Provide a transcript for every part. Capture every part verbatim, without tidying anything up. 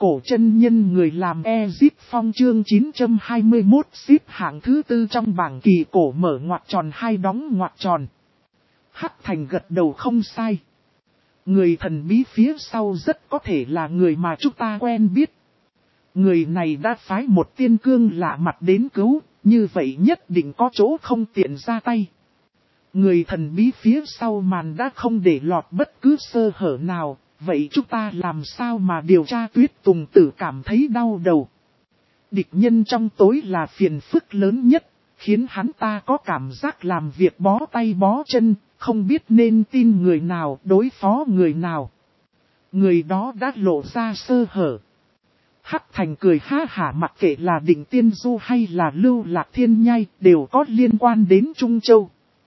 cổ chân nhân người làm Ezip Phong chương chín trăm hai mươi mốt xếp hạng thứ tư trong bảng kỳ cổ mở ngoặc tròn hai đóng ngoặc tròn. Hắc Thành gật đầu không sai. Người thần bí phía sau rất có thể là người mà chúng ta quen biết. Người này đã phái một tiên cương lạ mặt đến cứu, như vậy nhất định có chỗ không tiện ra tay. Người thần bí phía sau màn đã không để lọt bất cứ sơ hở nào, vậy chúng ta làm sao mà điều tra? Tuyết Tùng Tử cảm thấy đau đầu. Địch nhân trong tối là phiền phức lớn nhất, khiến hắn ta có cảm giác làm việc bó tay bó chân, không biết nên tin người nào, đối phó người nào. Người đó đã lộ ra sơ hở. Hắc Thành cười ha hả, mặc kệ là Định Tiên Du hay là Lưu Lạc Thiên Nhai đều có liên quan đến Trung Châu.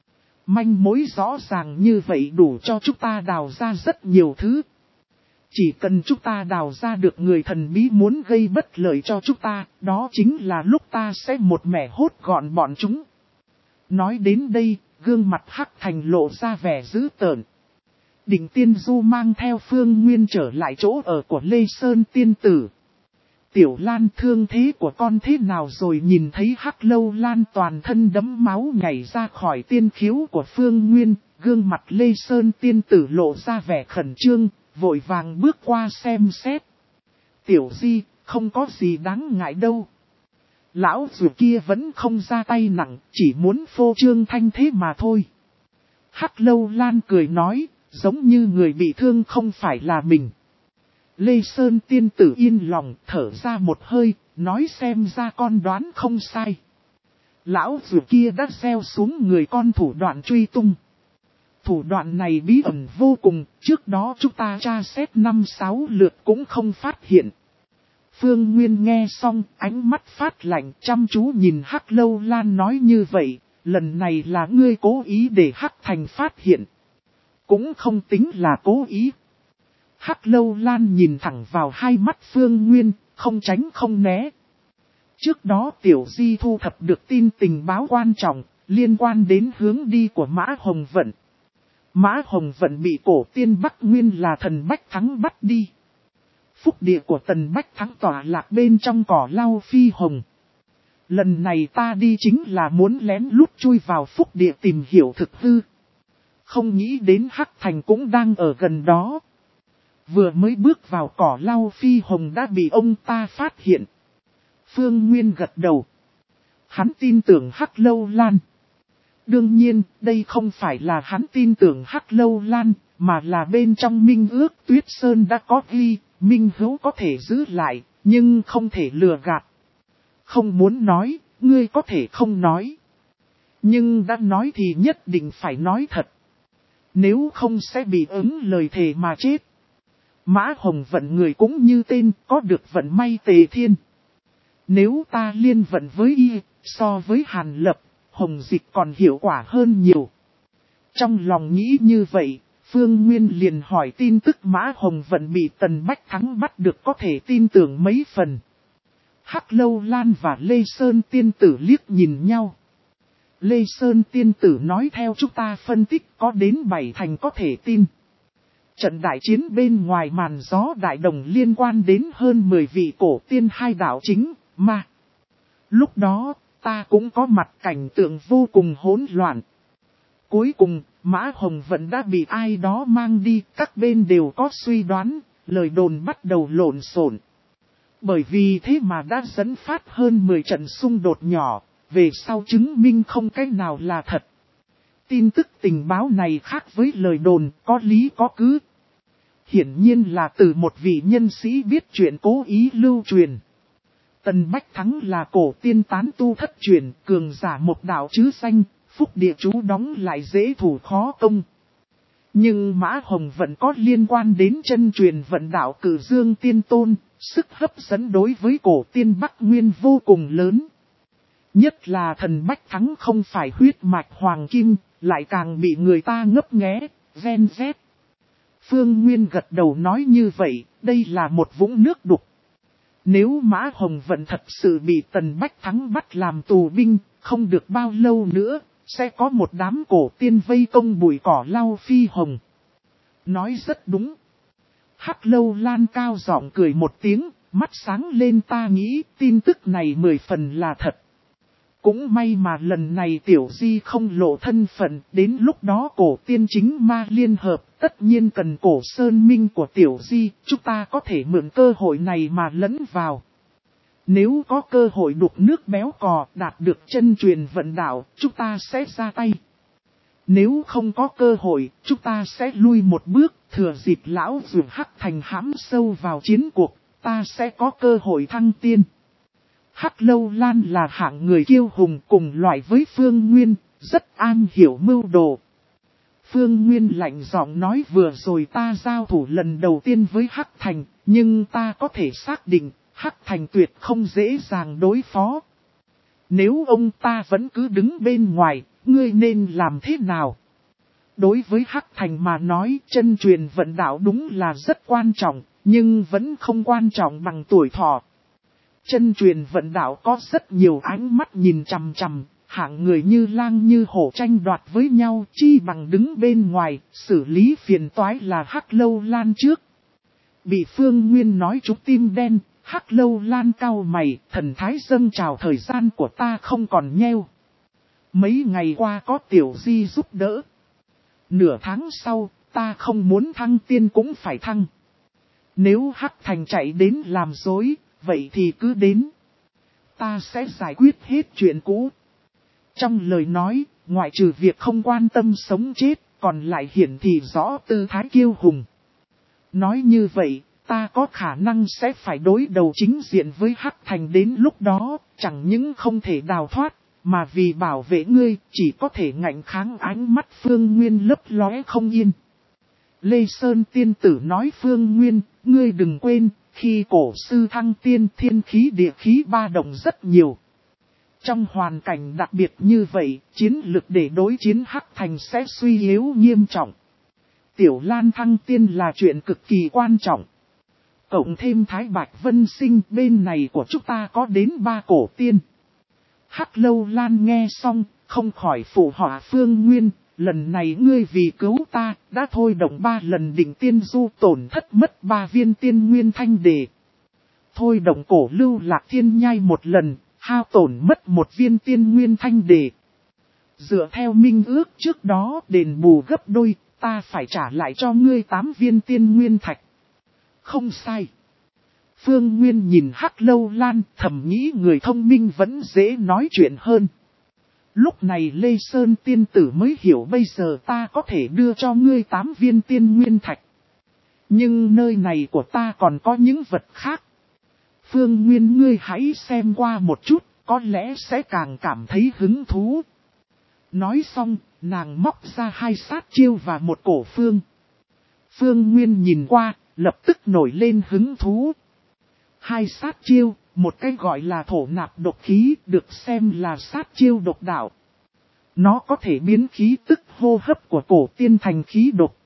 Manh mối rõ ràng như vậy đủ cho chúng ta đào ra rất nhiều thứ. Chỉ cần chúng ta đào ra được người thần bí muốn gây bất lợi cho chúng ta, đó chính là lúc ta sẽ một mẻ hốt gọn bọn chúng. Nói đến đây, gương mặt Hắc Thành lộ ra vẻ dữ tợn. Định Tiên Du mang theo Phương Nguyên trở lại chỗ ở của Lê Sơn Tiên Tử. Tiểu Lan, thương thế của con thế nào rồi? Nhìn thấy Hắc Lâu Lan toàn thân đẫm máu nhảy ra khỏi tiên khiếu của Phương Nguyên, gương mặt Lê Sơn Tiên Tử lộ ra vẻ khẩn trương, vội vàng bước qua xem xét. Tiểu Di, không có gì đáng ngại đâu. Lão dù kia vẫn không ra tay nặng, chỉ muốn phô trương thanh thế mà thôi. Hắc Lâu Lan cười nói, giống như người bị thương không phải là mình. Lê Sơn Tiên Tử yên lòng thở ra một hơi, nói xem ra con đoán không sai. Lão dù kia đã gieo xuống người con thủ đoạn truy tung. Thủ đoạn này bí ẩn vô cùng, trước đó chúng ta tra xét năm sáu lượt cũng không phát hiện. Phương Nguyên nghe xong, ánh mắt phát lạnh, chăm chú nhìn Hắc Lâu Lan nói như vậy, lần này là ngươi cố ý để Hắc Thành phát hiện. Cũng không tính là cố ý. Hắc Lâu Lan nhìn thẳng vào hai mắt Phương Nguyên, không tránh không né. Trước đó Tiểu Di thu thập được tin tình báo quan trọng, liên quan đến hướng đi của Mã Hồng Vận. Mã Hồng Vận bị cổ tiên Bắc Nguyên là Thần Bách Thắng bắt đi. Phúc địa của Tần Bách Thắng tỏa lạc bên trong cỏ lau phi hồng. Lần này ta đi chính là muốn lén lút chui vào phúc địa tìm hiểu thực hư. Không nghĩ đến Hắc Thành cũng đang ở gần đó. Vừa mới bước vào cỏ lau phi hồng đã bị ông ta phát hiện. Phương Nguyên gật đầu. Hắn tin tưởng Hắc Lâu Lan. Đương nhiên, đây không phải là hắn tin tưởng Hắc Lâu Lan, mà là bên trong minh ước Tuyết Sơn đã có ghi, minh hữu có thể giữ lại, nhưng không thể lừa gạt. Không muốn nói, ngươi có thể không nói. Nhưng đã nói thì nhất định phải nói thật. Nếu không sẽ bị ứng lời thề mà chết. Mã Hồng Vận người cũng như tên, có được vận may tề thiên. Nếu ta liên vận với y, so với Hàn Lập, Hồng Dịch còn hiệu quả hơn nhiều. Trong lòng nghĩ như vậy, Phương Nguyên liền hỏi tin tức Mã Hồng Vận bị Tần Bách Thắng bắt được có thể tin tưởng mấy phần. Hắc Lâu Lan và Lê Sơn Tiên Tử liếc nhìn nhau. Lê Sơn Tiên Tử nói theo chúng ta phân tích có đến bảy thành có thể tin. Trận đại chiến bên ngoài màn gió đại đồng liên quan đến hơn mười vị cổ tiên hai đạo chính, mà. Lúc đó, ta cũng có mặt, cảnh tượng vô cùng hỗn loạn. Cuối cùng, Mã Hồng Vận đã bị ai đó mang đi, các bên đều có suy đoán, lời đồn bắt đầu lộn xộn. Bởi vì thế mà đã dẫn phát hơn mười trận xung đột nhỏ, về sau chứng minh không cái nào là thật. Tin tức tình báo này khác với lời đồn, có lý có cứ. Hiển nhiên là từ một vị nhân sĩ biết chuyện cố ý lưu truyền. Tần Bách Thắng là cổ tiên tán tu thất truyền, cường giả một đạo chứ danh, phúc địa chú đóng lại dễ thủ khó công. Nhưng Mã Hồng Vận có liên quan đến chân truyền vận đạo Cử Dương Tiên Tôn, sức hấp dẫn đối với cổ tiên Bắc Nguyên vô cùng lớn. Nhất là thần Bách Thắng không phải huyết mạch hoàng kim, lại càng bị người ta ngấp nghé, ven vét. Phương Nguyên gật đầu nói như vậy, đây là một vũng nước đục. Nếu Mã Hồng Vận thật sự bị Tần Bách Thắng bắt làm tù binh, không được bao lâu nữa, sẽ có một đám cổ tiên vây công bụi cỏ lau phi hồng. Nói rất đúng. Hắc Lâu Lan cao giọng cười một tiếng, mắt sáng lên, ta nghĩ tin tức này mười phần là thật. Cũng may mà lần này Tiểu Di không lộ thân phận, đến lúc đó cổ tiên chính ma liên hợp, tất nhiên cần cổ sơn minh của Tiểu Di, chúng ta có thể mượn cơ hội này mà lẫn vào. Nếu có cơ hội đục nước béo cò đạt được chân truyền vận đạo, chúng ta sẽ ra tay. Nếu không có cơ hội, chúng ta sẽ lui một bước, thừa dịp lão dược Hắc Thành hãm sâu vào chiến cuộc, ta sẽ có cơ hội thăng tiên. Hắc Lâu Lan là hạng người kiêu hùng cùng loại với Phương Nguyên, rất am hiểu mưu đồ. Phương Nguyên lạnh giọng nói, vừa rồi ta giao thủ lần đầu tiên với Hắc Thành, nhưng ta có thể xác định, Hắc Thành tuyệt không dễ dàng đối phó. Nếu ông ta vẫn cứ đứng bên ngoài, ngươi nên làm thế nào? Đối với Hắc Thành mà nói, chân truyền vận đạo đúng là rất quan trọng, nhưng vẫn không quan trọng bằng tuổi thọ. Chân truyền vận đạo có rất nhiều ánh mắt nhìn chằm chằm, hạng người như lang như hổ tranh đoạt với nhau, chi bằng đứng bên ngoài, xử lý phiền toái là Hắc Lâu Lan trước. Bị Phương Nguyên nói trúng tim đen, Hắc Lâu Lan cau mày, thần thái dâng trào, thời gian của ta không còn nheo. Mấy ngày qua có Tiểu Di giúp đỡ. Nửa tháng sau, ta không muốn thăng tiên cũng phải thăng. Nếu Hắc Thành chạy đến làm dối, vậy thì cứ đến. Ta sẽ giải quyết hết chuyện cũ. Trong lời nói, ngoại trừ việc không quan tâm sống chết, còn lại hiển thị rõ tư thái kiêu hùng. Nói như vậy, ta có khả năng sẽ phải đối đầu chính diện với Hắc Thành, đến lúc đó, chẳng những không thể đào thoát, mà vì bảo vệ ngươi, chỉ có thể ngạnh kháng. Ánh mắt Phương Nguyên lấp lóe không yên. Lê Sơn tiên tử nói, Phương Nguyên, ngươi đừng quên, khi cổ sư thăng tiên, thiên khí địa khí ba động rất nhiều. Trong hoàn cảnh đặc biệt như vậy, chiến lực để đối chiến Hắc Thành sẽ suy yếu nghiêm trọng. Tiểu Lan thăng tiên là chuyện cực kỳ quan trọng. Cộng thêm Thái Bạch Vân Sinh, bên này của chúng ta có đến ba cổ tiên. Hắc Lâu Lan nghe xong, không khỏi phụ họa Phương Nguyên, lần này ngươi vì cứu ta, đã thôi động ba lần đỉnh tiên du, tổn thất mất ba viên tiên nguyên thanh đề. Thôi động cổ lưu lạc thiên nhai một lần, hao tổn mất một viên tiên nguyên thanh đề. Dựa theo minh ước trước đó, đền bù gấp đôi, ta phải trả lại cho ngươi tám viên tiên nguyên thạch. Không sai. Phương Nguyên nhìn Hắc Lâu Lan, thầm nghĩ người thông minh vẫn dễ nói chuyện hơn. Lúc này Lê Sơn tiên tử mới hiểu, bây giờ ta có thể đưa cho ngươi tám viên tiên nguyên thạch. Nhưng nơi này của ta còn có những vật khác. Phương Nguyên, ngươi hãy xem qua một chút, có lẽ sẽ càng cảm thấy hứng thú. Nói xong, nàng móc ra hai sát chiêu và một cổ phương. Phương Nguyên nhìn qua, lập tức nổi lên hứng thú. Hai sát chiêu, một cái gọi là thổ nạp độc khí, được xem là sát chiêu độc đạo. Nó có thể biến khí tức hô hấp của cổ tiên thành khí độc.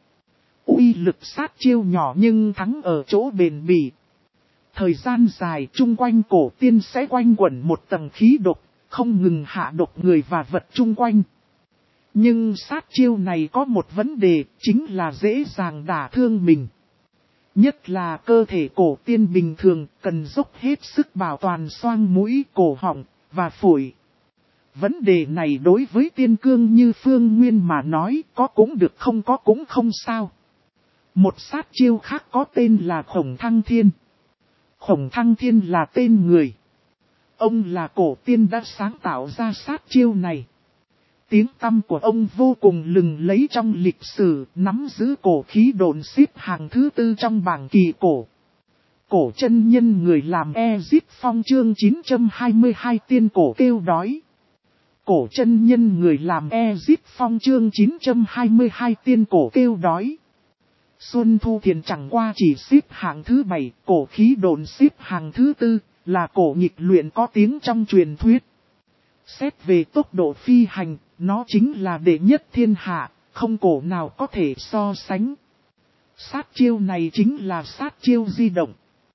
Uy lực sát chiêu nhỏ nhưng thắng ở chỗ bền bỉ. Thời gian dài chung quanh cổ tiên sẽ quanh quẩn một tầng khí độc, không ngừng hạ độc người và vật chung quanh. Nhưng sát chiêu này có một vấn đề, chính là dễ dàng đả thương mình. Nhất là cơ thể cổ tiên bình thường cần dốc hết sức bảo toàn xoang mũi, cổ họng và phổi. Vấn đề này đối với tiên cương như Phương Nguyên mà nói, có cũng được không có cũng không sao. Một sát chiêu khác có tên là Khổng Thăng Thiên. Khổng Thăng Thiên là tên người. Ông là cổ tiên đã sáng tạo ra sát chiêu này. Tiếng tăm của ông vô cùng lừng lẫy trong lịch sử, nắm giữ cổ khí độn xếp hàng thứ tư trong bảng kỳ cổ. Cổ chân nhân người làm Ezip Phong chương chín trăm hai mươi hai tiên cổ kêu đói. Cổ chân nhân người làm Ezip Phong chương chín trăm hai mươi hai tiên cổ kêu đói. Xuân Thu Thiền chẳng qua chỉ xếp hạng thứ bảy, cổ khí độn xếp hạng thứ tư, là cổ nghịch luyện có tiếng trong truyền thuyết. Xét về tốc độ phi hành, nó chính là đệ nhất thiên hạ, không cổ nào có thể so sánh. Sát chiêu này chính là sát chiêu di động.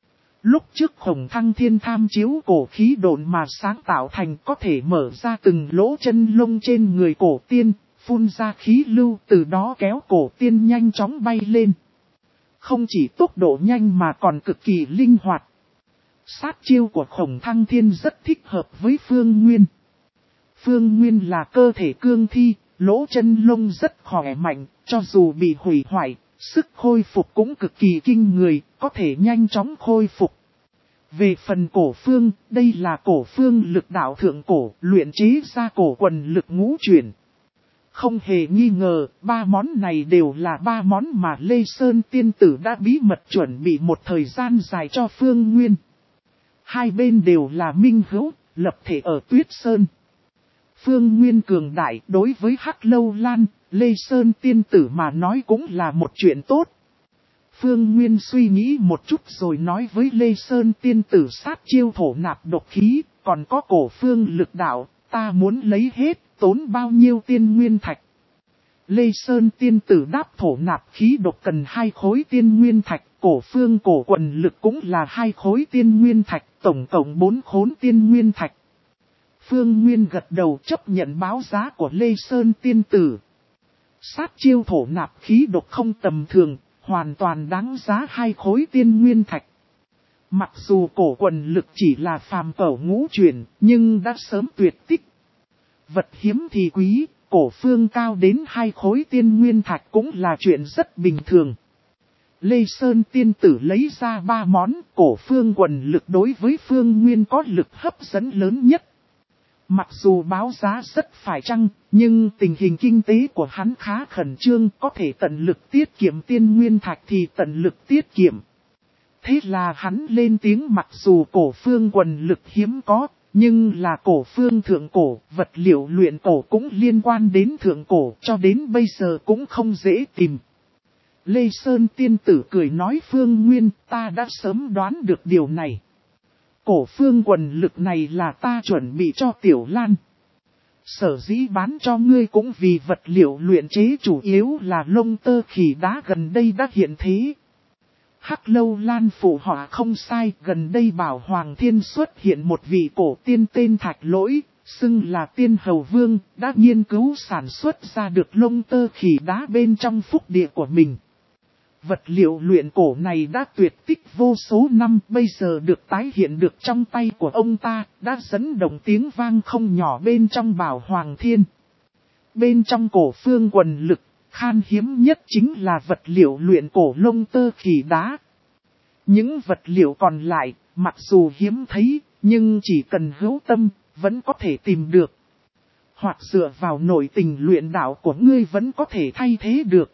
Lúc trước Khổng Thăng Thiên tham chiếu cổ khí độn mà sáng tạo thành, có thể mở ra từng lỗ chân lông trên người cổ tiên, phun ra khí lưu, từ đó kéo cổ tiên nhanh chóng bay lên. Không chỉ tốc độ nhanh mà còn cực kỳ linh hoạt. Sát chiêu của Khổng Thăng Thiên rất thích hợp với Phương Nguyên. Phương Nguyên là cơ thể cương thi, lỗ chân lông rất khỏe mạnh, cho dù bị hủy hoại, sức khôi phục cũng cực kỳ kinh người, có thể nhanh chóng khôi phục. Về phần cổ phương, đây là cổ phương lực đạo thượng cổ, luyện chế ra cổ quần lực ngũ chuyển. Không hề nghi ngờ, ba món này đều là ba món mà Lê Sơn tiên tử đã bí mật chuẩn bị một thời gian dài cho Phương Nguyên. Hai bên đều là minh hữu, lập thể ở Tuyết Sơn. Phương Nguyên cường đại đối với Hắc Lâu Lan, Lê Sơn tiên tử mà nói cũng là một chuyện tốt. Phương Nguyên suy nghĩ một chút rồi nói với Lê Sơn tiên tử sát chiêu thổ nạp độc khí, còn có cổ phương lực đạo, ta muốn lấy hết, tốn bao nhiêu tiên nguyên thạch. Lê Sơn tiên tử đáp thổ nạp khí độc cần hai khối tiên nguyên thạch, cổ phương cổ quần lực cũng là hai khối tiên nguyên thạch, tổng cộng bốn khối tiên nguyên thạch. Phương Nguyên gật đầu chấp nhận báo giá của Lê Sơn tiên tử. Sát chiêu thổ nạp khí độc không tầm thường, hoàn toàn đáng giá hai khối tiên nguyên thạch. Mặc dù cổ quần lực chỉ là phàm cẩu ngũ chuyển, nhưng đã sớm tuyệt tích. Vật hiếm thì quý, cổ phương cao đến hai khối tiên nguyên thạch cũng là chuyện rất bình thường. Lê Sơn tiên tử lấy ra ba món, cổ phương quần lực đối với Phương Nguyên có lực hấp dẫn lớn nhất. Mặc dù báo giá rất phải chăng, nhưng tình hình kinh tế của hắn khá khẩn trương, có thể tận lực tiết kiệm tiên nguyên thạch thì tận lực tiết kiệm. Thế là hắn lên tiếng, mặc dù cổ phương quần lực hiếm có, nhưng là cổ phương thượng cổ, vật liệu luyện cổ cũng liên quan đến thượng cổ, cho đến bây giờ cũng không dễ tìm. Lê Sơn tiên tử cười nói, Phương Nguyên, ta đã sớm đoán được điều này. Cổ phương quần lực này là ta chuẩn bị cho Tiểu Lan. Sở dĩ bán cho ngươi cũng vì vật liệu luyện chế chủ yếu là lông tơ khỉ đá gần đây đã hiện thế. Hắc Lâu Lan phụ họa không sai, gần đây bảo Hoàng Thiên xuất hiện một vị cổ tiên tên Thạch Lỗi, xưng là Tiên Hầu Vương, đã nghiên cứu sản xuất ra được lông tơ khỉ đá bên trong phúc địa của mình. Vật liệu luyện cổ này đã tuyệt tích vô số năm, bây giờ được tái hiện được trong tay của ông ta, đã dẫn động tiếng vang không nhỏ bên trong bảo Hoàng Thiên. Bên trong cổ phương quần lực, khan hiếm nhất chính là vật liệu luyện cổ lông tơ khỉ đá. Những vật liệu còn lại, mặc dù hiếm thấy, nhưng chỉ cần hữu tâm, vẫn có thể tìm được. Hoặc dựa vào nội tình luyện đạo của ngươi vẫn có thể thay thế được.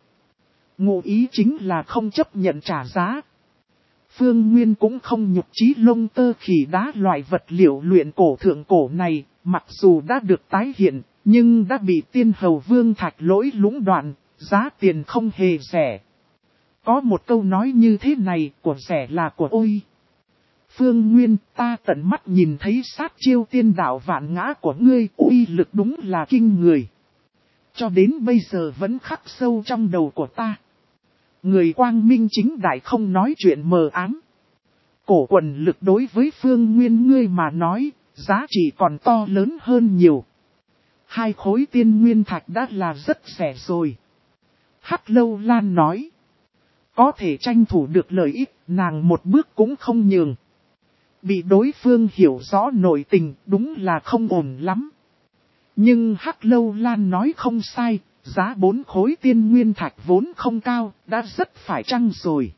Ngụ ý chính là không chấp nhận trả giá. Phương Nguyên cũng không nhục chí lông tơ khỉ đá loại vật liệu luyện cổ thượng cổ này, mặc dù đã được tái hiện, nhưng đã bị Tiên Hầu Vương Thạch Lỗi lũng đoạn, giá tiền không hề rẻ. Có một câu nói như thế này, của rẻ là của ôi. Phương Nguyên, ta tận mắt nhìn thấy sát chiêu tiên đạo vạn ngã của ngươi, uy lực đúng là kinh người. Cho đến bây giờ vẫn khắc sâu trong đầu của ta. Người quang minh chính đại không nói chuyện mờ ám. Cổ quần lực đối với Phương Nguyên ngươi mà nói, giá trị còn to lớn hơn nhiều. Hai khối tiên nguyên thạch đã là rất rẻ rồi. Hắc Lâu Lan nói. Có thể tranh thủ được lợi ích, nàng một bước cũng không nhường. Bị đối phương hiểu rõ nội tình, đúng là không ổn lắm. Nhưng Hắc Lâu Lan nói không sai, giá bốn khối tiên nguyên thạch vốn không cao, đã rất phải chăng rồi.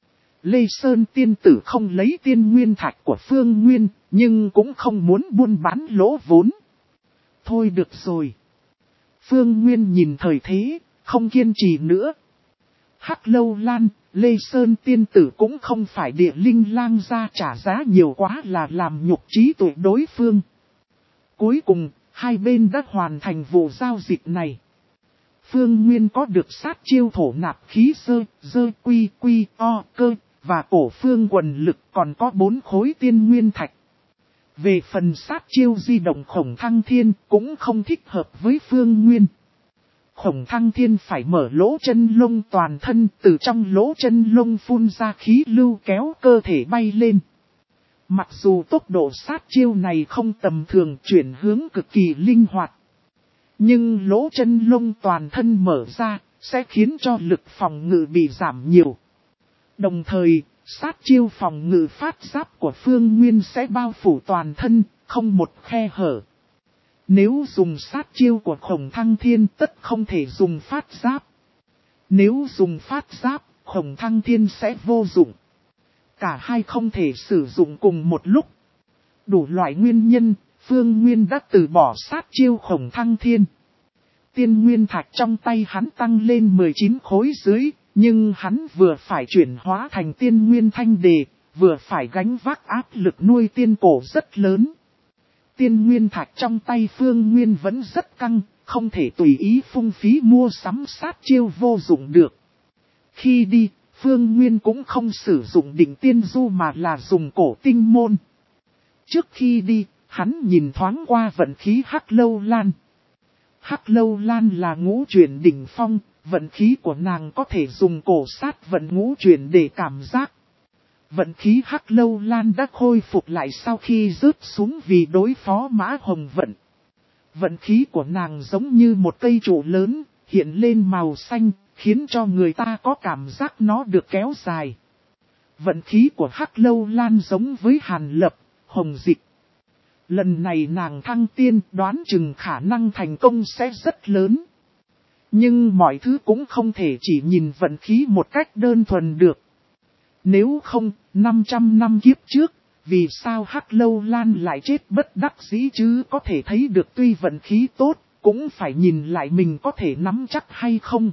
Lê Sơn tiên tử không lấy tiên nguyên thạch của Phương Nguyên, nhưng cũng không muốn buôn bán lỗ vốn. Thôi được rồi. Phương Nguyên nhìn thời thế, không kiên trì nữa. Hắc Lâu Lan, Lê Sơn tiên tử cũng không phải địa linh lang ra trả giá nhiều quá là làm nhục trí tuệ đối phương. Cuối cùng, hai bên đã hoàn thành vụ giao dịch này. Phương Nguyên có được sát chiêu thổ nạp khí sơ, dơ quy quy o cơ, và cổ phương quần lực còn có bốn khối tiên nguyên thạch. Về phần sát chiêu di động Khổng Thăng Thiên cũng không thích hợp với Phương Nguyên. Khổng Thăng Thiên phải mở lỗ chân lông toàn thân, từ trong lỗ chân lông phun ra khí lưu kéo cơ thể bay lên. Mặc dù tốc độ sát chiêu này không tầm thường, chuyển hướng cực kỳ linh hoạt. Nhưng lỗ chân lông toàn thân mở ra, sẽ khiến cho lực phòng ngự bị giảm nhiều. Đồng thời, Sát chiêu phòng ngự phát giáp của Phương Nguyên sẽ bao phủ toàn thân, không một khe hở. Nếu dùng sát chiêu của Khổng Thăng Thiên tất không thể dùng phát giáp. Nếu dùng phát giáp, Khổng Thăng Thiên sẽ vô dụng. Cả hai không thể sử dụng cùng một lúc. Đủ loại nguyên nhân, Phương Nguyên đã từ bỏ sát chiêu Khổng Thăng Thiên. Tiên nguyên thạch trong tay hắn tăng lên mười chín khối dưới, nhưng hắn vừa phải chuyển hóa thành tiên nguyên thanh đề, vừa phải gánh vác áp lực nuôi tiên cổ rất lớn. Tiên nguyên thạch trong tay Phương Nguyên vẫn rất căng, không thể tùy ý phung phí mua sắm sát chiêu vô dụng được. Khi đi, Phương Nguyên cũng không sử dụng định tiên du mà là dùng cổ tinh môn. Trước khi đi, hắn nhìn thoáng qua vận khí Hắc Lâu Lan. Hắc Lâu Lan là ngũ chuyển đỉnh phong, vận khí của nàng có thể dùng cổ sát vận ngũ chuyển để cảm giác. Vận khí Hắc Lâu Lan đã khôi phục lại sau khi rớt xuống vì đối phó Mã Hồng Vận. Vận khí của nàng giống như một cây trụ lớn, hiện lên màu xanh, khiến cho người ta có cảm giác nó được kéo dài. Vận khí của Hắc Lâu Lan giống với Hàn Lập, Hồng Dịch. Lần này nàng thăng tiên đoán chừng khả năng thành công sẽ rất lớn. Nhưng mọi thứ cũng không thể chỉ nhìn vận khí một cách đơn thuần được. Nếu không, năm trăm năm kiếp trước, vì sao Hắc Lâu Lan lại chết bất đắc dĩ chứ có thể thấy được tuy vận khí tốt, cũng phải nhìn lại mình có thể nắm chắc hay không.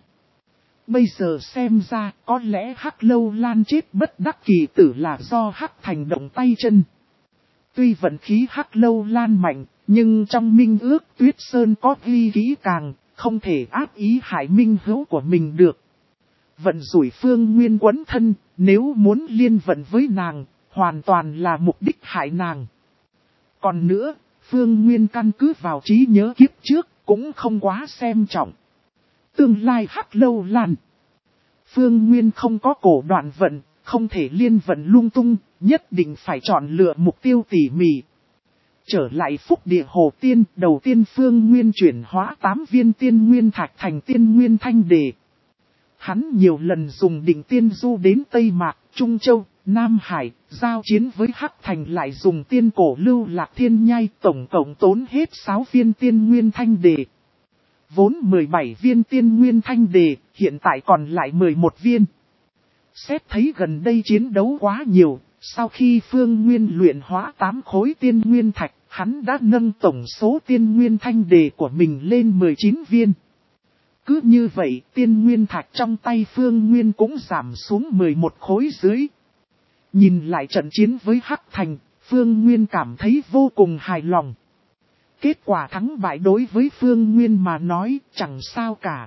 Bây giờ xem ra có lẽ Hắc Lâu Lan chết bất đắc kỳ tử là do Hắc Thành động tay chân. Tuy vận khí Hắc Lâu Lan mạnh, nhưng trong minh ước Tuyết Sơn có ghi kỹ càng, không thể áp ý hại minh hữu của mình được. Vận rủi Phương Nguyên quấn thân, nếu muốn liên vận với nàng, hoàn toàn là mục đích hại nàng. Còn nữa, Phương Nguyên căn cứ vào trí nhớ kiếp trước, cũng không quá xem trọng. Tương lai Hắc Lâu Lan. Phương Nguyên không có cổ đoạn vận, không thể liên vận lung tung, nhất định phải chọn lựa mục tiêu tỉ mỉ. Trở lại Phúc Địa Hồ Tiên, đầu tiên Phương Nguyên chuyển hóa tám viên tiên nguyên thạch thành tiên nguyên thanh đề. Hắn nhiều lần dùng định tiên du đến Tây Mạc, Trung Châu, Nam Hải, giao chiến với Hắc Thành lại dùng tiên cổ lưu lạc thiên nhai, tổng cộng tốn hết sáu viên tiên nguyên thanh đề. Vốn mười bảy viên tiên nguyên thanh đề, hiện tại còn lại mười một viên. Xét thấy gần đây chiến đấu quá nhiều, sau khi Phương Nguyên luyện hóa tám khối tiên nguyên thạch, hắn đã nâng tổng số tiên nguyên thanh đề của mình lên mười chín viên. Cứ như vậy, tiên nguyên thạch trong tay Phương Nguyên cũng giảm xuống mười một khối dưới. Nhìn lại trận chiến với Hắc Thành, Phương Nguyên cảm thấy vô cùng hài lòng. Kết quả thắng bại đối với Phương Nguyên mà nói chẳng sao cả.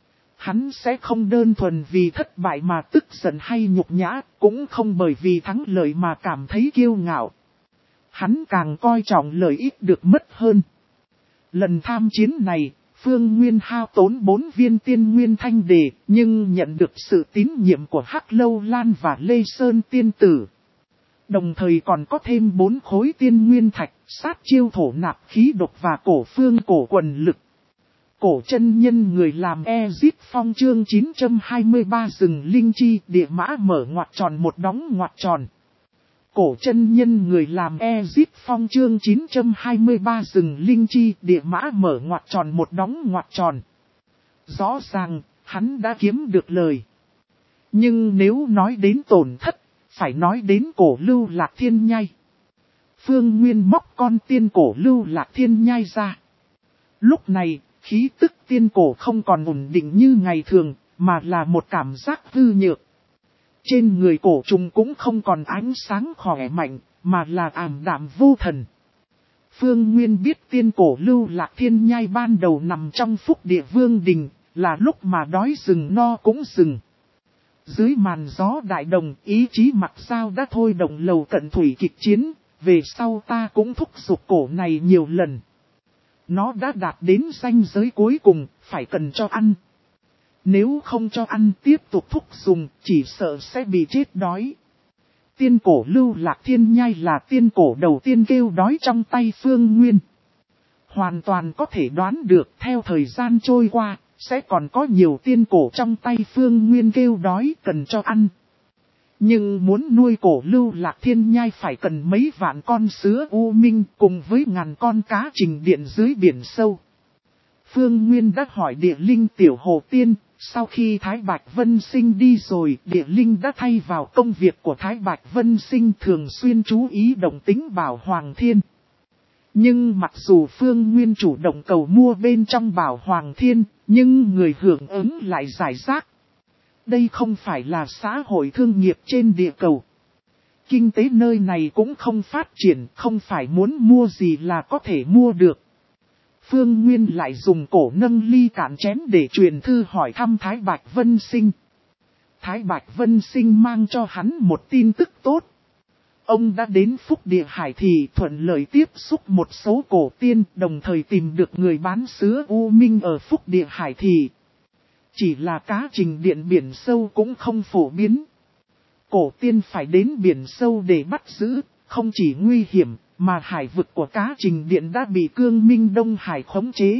Hắn sẽ không đơn thuần vì thất bại mà tức giận hay nhục nhã, cũng không bởi vì thắng lợi mà cảm thấy kiêu ngạo. Hắn càng coi trọng lợi ích được mất hơn. Lần tham chiến này, Phương Nguyên hao tốn bốn viên tiên nguyên thanh đề, nhưng nhận được sự tín nhiệm của Hắc Lâu Lan và Lê Sơn Tiên Tử. Đồng thời còn có thêm bốn khối tiên nguyên thạch, sát chiêu thổ nạp khí độc và cổ phương cổ quần lực. Cổ chân nhân người làm Ezit Phong chương chín trăm hai mươi ba rừng linh chi địa mã mở ngoặc tròn một đóng ngoặc tròn. Cổ chân nhân người làm Ezit Phong chương chín trăm hai mươi ba rừng linh chi địa mã mở ngoặc tròn một đóng ngoặc tròn. Rõ ràng, hắn đã kiếm được lời. Nhưng nếu nói đến tổn thất, phải nói đến cổ lưu lạc thiên nhai. Phương Nguyên móc con tiên cổ lưu lạc thiên nhai ra. Lúc này, khí tức tiên cổ không còn ổn định như ngày thường, mà là một cảm giác hư nhược. Trên người cổ trùng cũng không còn ánh sáng khỏe mạnh, mà là ảm đạm vô thần. Phương Nguyên biết tiên cổ lưu lạc thiên nhai ban đầu nằm trong Phúc Địa Vương Đình, là lúc mà đói rừng no cũng rừng. Dưới màn gió đại đồng, ý chí mặc sao đã thôi động lầu cận thủy kịch chiến, về sau ta cũng thúc giục cổ này nhiều lần. Nó đã đạt đến ranh giới cuối cùng, phải cần cho ăn. Nếu không cho ăn tiếp tục thúc dùng, chỉ sợ sẽ bị chết đói. Tiên cổ lưu lạc thiên nhai là tiên cổ đầu tiên kêu đói trong tay Phương Nguyên. Hoàn toàn có thể đoán được theo thời gian trôi qua, sẽ còn có nhiều tiên cổ trong tay Phương Nguyên kêu đói cần cho ăn. Nhưng muốn nuôi cổ lưu lạc thiên nhai phải cần mấy vạn con sứa u minh cùng với ngàn con cá trình điện dưới biển sâu. Phương Nguyên đã hỏi địa linh tiểu hồ tiên, sau khi Thái Bạch Vân Sinh đi rồi, địa linh đã thay vào công việc của Thái Bạch Vân Sinh thường xuyên chú ý động tính Bảo Hoàng Thiên. Nhưng mặc dù Phương Nguyên chủ động cầu mua bên trong Bảo Hoàng Thiên, nhưng người hưởng ứng lại giải rác. Đây không phải là xã hội thương nghiệp trên địa cầu. Kinh tế nơi này cũng không phát triển, không phải muốn mua gì là có thể mua được. Phương Nguyên lại dùng cổ nâng ly cạn chén để truyền thư hỏi thăm Thái Bạch Vân Sinh. Thái Bạch Vân Sinh mang cho hắn một tin tức tốt. Ông đã đến Phúc Địa Hải thì thuận lợi tiếp xúc một số cổ tiên, đồng thời tìm được người bán sứa U Minh ở Phúc Địa Hải thì. Chỉ là cá trình điện biển sâu cũng không phổ biến. Cổ tiên phải đến biển sâu để bắt giữ, không chỉ nguy hiểm, mà hải vực của cá trình điện đã bị Cương Minh Đông Hải khống chế.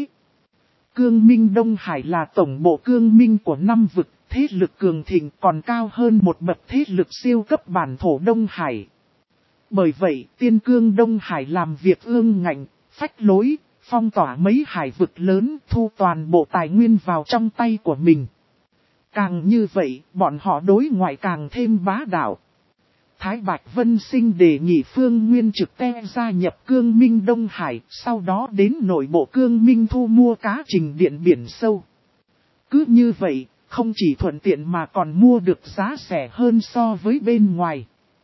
Cương Minh Đông Hải là tổng bộ Cương Minh của năm vực, thế lực cường thịnh còn cao hơn một bậc thế lực siêu cấp bản thổ Đông Hải. Bởi vậy, Tiên Cương Đông Hải làm việc ương ngạnh, phách lối, phong tỏa mấy hải vực lớn, thu toàn bộ tài nguyên vào trong tay của mình. Càng như vậy, bọn họ đối ngoại càng thêm bá đạo. Thái Bạch Vân Sinh đề nghị Phương Nguyên trực te gia nhập Cương Minh Đông Hải, sau đó đến nội bộ Cương Minh thu mua cá trình điện biển sâu. Cứ như vậy, không chỉ thuận tiện mà còn mua được giá rẻ hơn so với bên ngoài.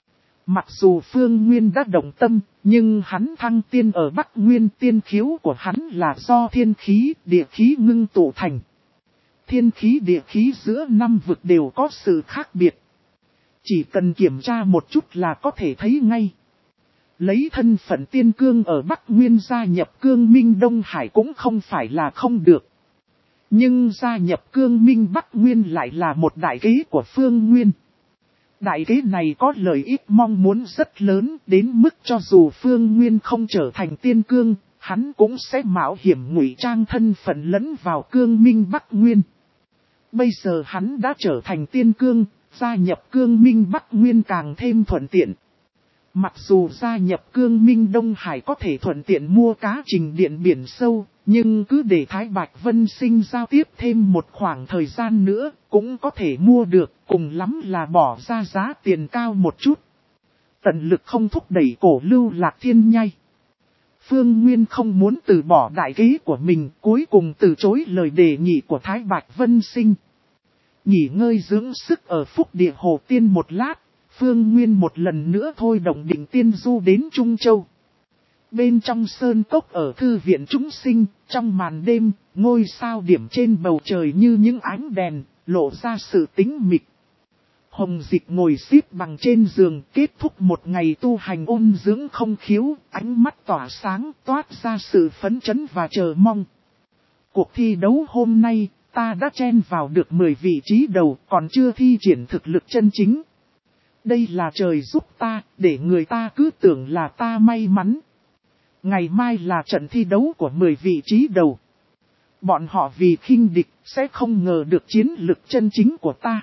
Mặc dù Phương Nguyên đã động tâm, nhưng hắn thăng tiên ở Bắc Nguyên, tiên khiếu của hắn là do thiên khí, địa khí ngưng tụ thành. Thiên khí địa khí giữa năm vực đều có sự khác biệt. Chỉ cần kiểm tra một chút là có thể thấy ngay. Lấy thân phận tiên cương ở Bắc Nguyên gia nhập Cương Minh Đông Hải cũng không phải là không được. Nhưng gia nhập Cương Minh Bắc Nguyên lại là một đại kế của Phương Nguyên. Đại kế này có lợi ích mong muốn rất lớn đến mức cho dù Phương Nguyên không trở thành tiên cương, hắn cũng sẽ mạo hiểm ngụy trang thân phận lẫn vào Cương Minh Bắc Nguyên. Bây giờ hắn đã trở thành tiên cương, gia nhập Cương Minh Bắc Nguyên càng thêm thuận tiện. Mặc dù gia nhập Cương Minh Đông Hải có thể thuận tiện mua cá trình điện biển sâu, nhưng cứ để Thái Bạch Vân Sinh giao tiếp thêm một khoảng thời gian nữa, cũng có thể mua được, cùng lắm là bỏ ra giá tiền cao một chút. Tận lực không thúc đẩy cổ lưu lạc thiên nhai. Phương Nguyên không muốn từ bỏ đại kế của mình, cuối cùng từ chối lời đề nghị của Thái Bạch Vân Sinh. Nghỉ ngơi dưỡng sức ở Phúc Địa Hồ Tiên một lát, Phương Nguyên một lần nữa thôi động định tiên du đến Trung Châu. Bên trong sơn cốc ở thư viện chúng sinh, trong màn đêm, ngôi sao điểm trên bầu trời như những ánh đèn, lộ ra sự tĩnh mịch. Hồng Dịch ngồi xếp bằng trên giường, kết thúc một ngày tu hành ôn dưỡng không khiếu, ánh mắt tỏa sáng, toát ra sự phấn chấn và chờ mong. Cuộc thi đấu hôm nay, ta đã chen vào được mười vị trí đầu, còn chưa thi triển thực lực chân chính. Đây là trời giúp ta, để người ta cứ tưởng là ta may mắn. Ngày mai là trận thi đấu của mười vị trí đầu. Bọn họ vì khinh địch, sẽ không ngờ được chiến lực chân chính của ta.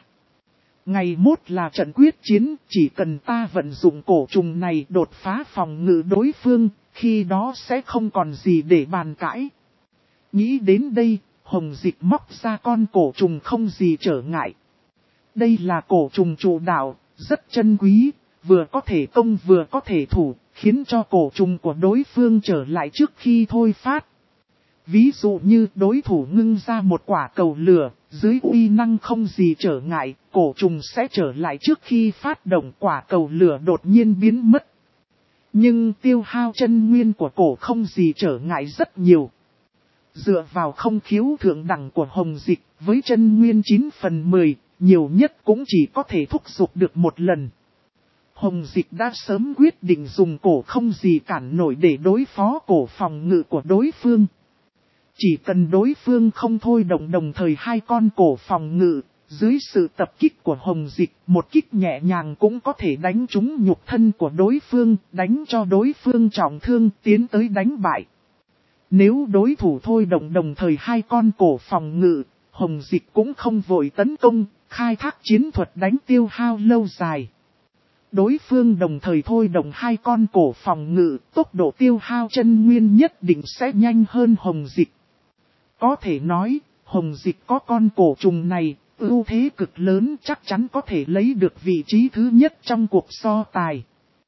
Ngày mốt là trận quyết chiến, chỉ cần ta vận dụng cổ trùng này đột phá phòng ngự đối phương, khi đó sẽ không còn gì để bàn cãi. Nghĩ đến đây, Hồng Dịch móc ra con cổ trùng không gì trở ngại. Đây là cổ trùng trụ đạo, rất chân quý, vừa có thể công vừa có thể thủ, khiến cho cổ trùng của đối phương trở lại trước khi thôi phát. Ví dụ như đối thủ ngưng ra một quả cầu lửa, dưới uy năng không gì trở ngại, cổ trùng sẽ trở lại trước khi phát động quả cầu lửa đột nhiên biến mất. Nhưng tiêu hao chân nguyên của cổ không gì trở ngại rất nhiều. Dựa vào không khiếu thượng đẳng của Hồng Dịch, với chân nguyên chín phần mười, nhiều nhất cũng chỉ có thể thúc giục được một lần. Hồng Dịch đã sớm quyết định dùng cổ không gì cản nổi để đối phó cổ phòng ngự của đối phương. Chỉ cần đối phương không thôi động đồng thời hai con cổ phòng ngự, dưới sự tập kích của Hồng Dịch, một kích nhẹ nhàng cũng có thể đánh trúng nhục thân của đối phương, đánh cho đối phương trọng thương tiến tới đánh bại. Nếu đối thủ thôi động đồng thời hai con cổ phòng ngự, Hồng Dịch cũng không vội tấn công, khai thác chiến thuật đánh tiêu hao lâu dài. Đối phương đồng thời thôi đồng hai con cổ phòng ngự, tốc độ tiêu hao chân nguyên nhất định sẽ nhanh hơn Hồng Dịch. Có thể nói, Hồng Dịch có con cổ trùng này, ưu thế cực lớn, chắc chắn có thể lấy được vị trí thứ nhất trong cuộc so tài.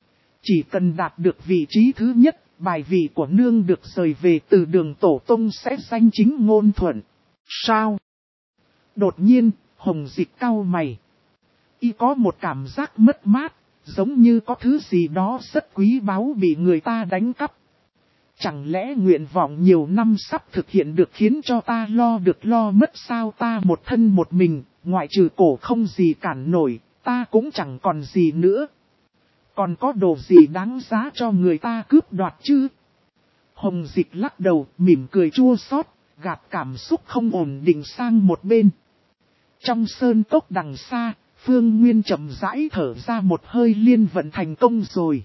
Chỉ cần đạt được vị trí thứ nhất, bài vị của nương được rời về từ Đường tổ tông sẽ danh chính ngôn thuận. Sao? Đột nhiên, Hồng Dịch cau mày. Y có một cảm giác mất mát, giống như có thứ gì đó rất quý báu bị người ta đánh cắp. Chẳng lẽ nguyện vọng nhiều năm sắp thực hiện được khiến cho ta lo được lo mất sao? Ta một thân một mình, ngoại trừ cổ không gì cản nổi, ta cũng chẳng còn gì nữa. Còn có đồ gì đáng giá cho người ta cướp đoạt chứ? Hồng Dịch lắc đầu, mỉm cười chua xót, gạt cảm xúc không ổn định sang một bên. Trong sơn cốc đằng xa, Phương Nguyên chậm rãi thở ra một hơi liên vận thành công rồi.